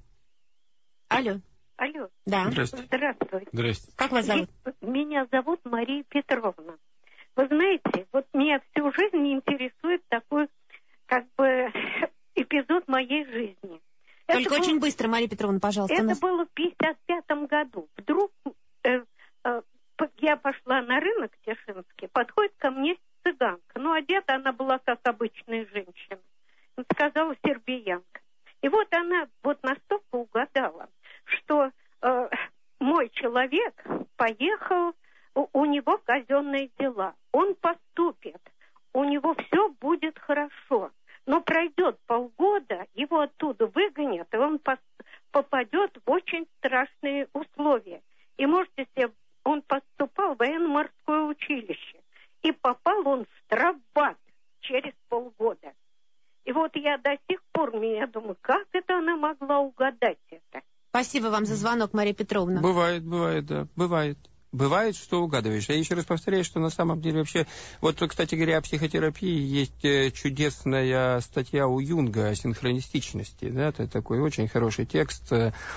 [SPEAKER 2] Алло.
[SPEAKER 10] Алло.
[SPEAKER 2] Да.
[SPEAKER 3] Здравствуйте.
[SPEAKER 10] Здравствуйте.
[SPEAKER 3] Здравствуйте.
[SPEAKER 2] Как вас зовут?
[SPEAKER 10] Меня зовут Мария Петровна. Вы знаете, вот меня всю жизнь интересует такой, как бы, эпизод моей жизни.
[SPEAKER 2] Только
[SPEAKER 10] это
[SPEAKER 2] очень
[SPEAKER 10] был...
[SPEAKER 2] быстро, Мария Петровна, пожалуйста.
[SPEAKER 10] Это
[SPEAKER 2] нас...
[SPEAKER 10] было в пятьдесят пятом году. Вдруг э, э, я пошла на рынок Тишинский, подходит ко мне цыганка. Ну, одета она была как обычная женщина. Сказала сербиянка. И вот она вот настолько угадала, что э, мой человек поехал, у, у него казенные дела. Он поступит, у него все будет хорошо. Но пройдет полгода, его оттуда выгонят, и он пос- попадет в очень страшные условия. И можете себе, он поступал в военно-морское училище. И попал он в штрафбат через полгода. И вот я до сих пор, меня думаю, как это она могла угадать это?
[SPEAKER 2] Спасибо вам за звонок, Мария Петровна.
[SPEAKER 3] Бывает, бывает, да, бывает. Бывает, что угадываешь. Я еще раз повторяю, что на самом деле вообще... Вот, кстати говоря, о психотерапии есть чудесная статья у Юнга о синхронистичности. Да? Это такой очень хороший текст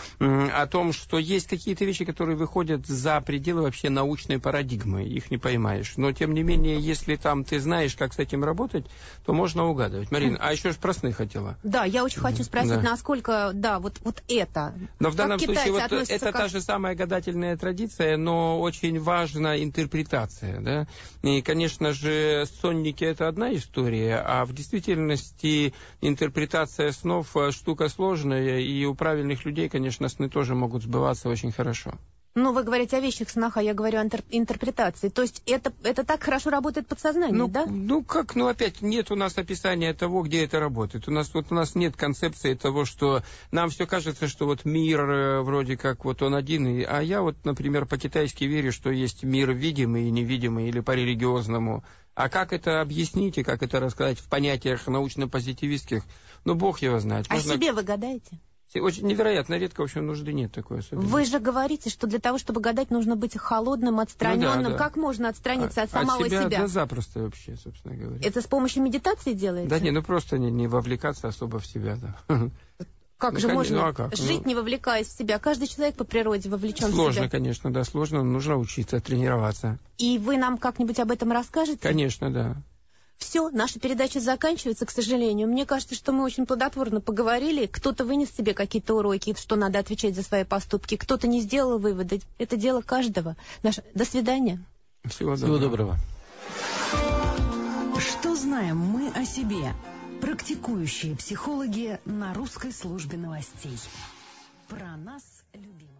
[SPEAKER 3] о том, что есть какие-то вещи, которые выходят за пределы вообще научной парадигмы. Их не поймаешь. Но, тем не менее, если там ты знаешь, как с этим работать, то можно угадывать. Марина, а еще про сны хотела.
[SPEAKER 2] Да, я очень хочу спросить, да. насколько, да, вот, вот это...
[SPEAKER 3] Но в данном случае вот это
[SPEAKER 2] как...
[SPEAKER 3] та же самая гадательная традиция, но очень важна интерпретация, да. И, конечно же, сонники — это одна история, а в действительности интерпретация снов штука сложная, и у правильных людей, конечно, сны тоже могут сбываться очень хорошо.
[SPEAKER 2] Ну, вы говорите о вещих снах, а я говорю о интер- интерпретации. То есть это, это так хорошо работает подсознание,
[SPEAKER 3] ну,
[SPEAKER 2] да?
[SPEAKER 3] Ну, как? Ну, опять, нет у нас описания того, где это работает. У нас, вот, у нас нет концепции того, что нам все кажется, что вот мир вроде как вот он один, и, а я вот, например, по-китайски верю, что есть мир видимый и невидимый, или по-религиозному. А как это объяснить и как это рассказать в понятиях научно-позитивистских? Ну, Бог его знает.
[SPEAKER 2] Можно...
[SPEAKER 3] Можно...
[SPEAKER 2] О себе вы гадаете?
[SPEAKER 3] Очень невероятно редко, в общем, нужды нет такой особенности.
[SPEAKER 2] Вы же говорите, что для того, чтобы гадать, нужно быть холодным, отстраненным. Ну, да, да. Как можно отстраниться а, от самого
[SPEAKER 3] от себя?
[SPEAKER 2] себя?
[SPEAKER 3] Да запросто вообще, собственно говоря.
[SPEAKER 2] Это с помощью медитации делается?
[SPEAKER 3] Да не, ну просто не, не вовлекаться особо в себя, да.
[SPEAKER 2] Как
[SPEAKER 3] ну,
[SPEAKER 2] же
[SPEAKER 3] конечно,
[SPEAKER 2] можно
[SPEAKER 3] ну, а как?
[SPEAKER 2] жить,
[SPEAKER 3] ну,
[SPEAKER 2] не вовлекаясь в себя? Каждый человек по природе вовлечен
[SPEAKER 3] сложно,
[SPEAKER 2] в себя.
[SPEAKER 3] Сложно, конечно, да, сложно. Нужно учиться, тренироваться.
[SPEAKER 2] И вы нам как-нибудь об этом расскажете?
[SPEAKER 3] Конечно, да.
[SPEAKER 2] Все, наша передача заканчивается, к сожалению. Мне кажется, что мы очень плодотворно поговорили. Кто-то вынес себе какие-то уроки, что надо отвечать за свои поступки. Кто-то не сделал выводы. Это дело каждого. Наш... До свидания.
[SPEAKER 3] Всего,
[SPEAKER 4] Всего
[SPEAKER 3] доброго.
[SPEAKER 4] доброго.
[SPEAKER 1] Что знаем мы о себе? Практикующие психологи на русской службе новостей. Про нас любимых.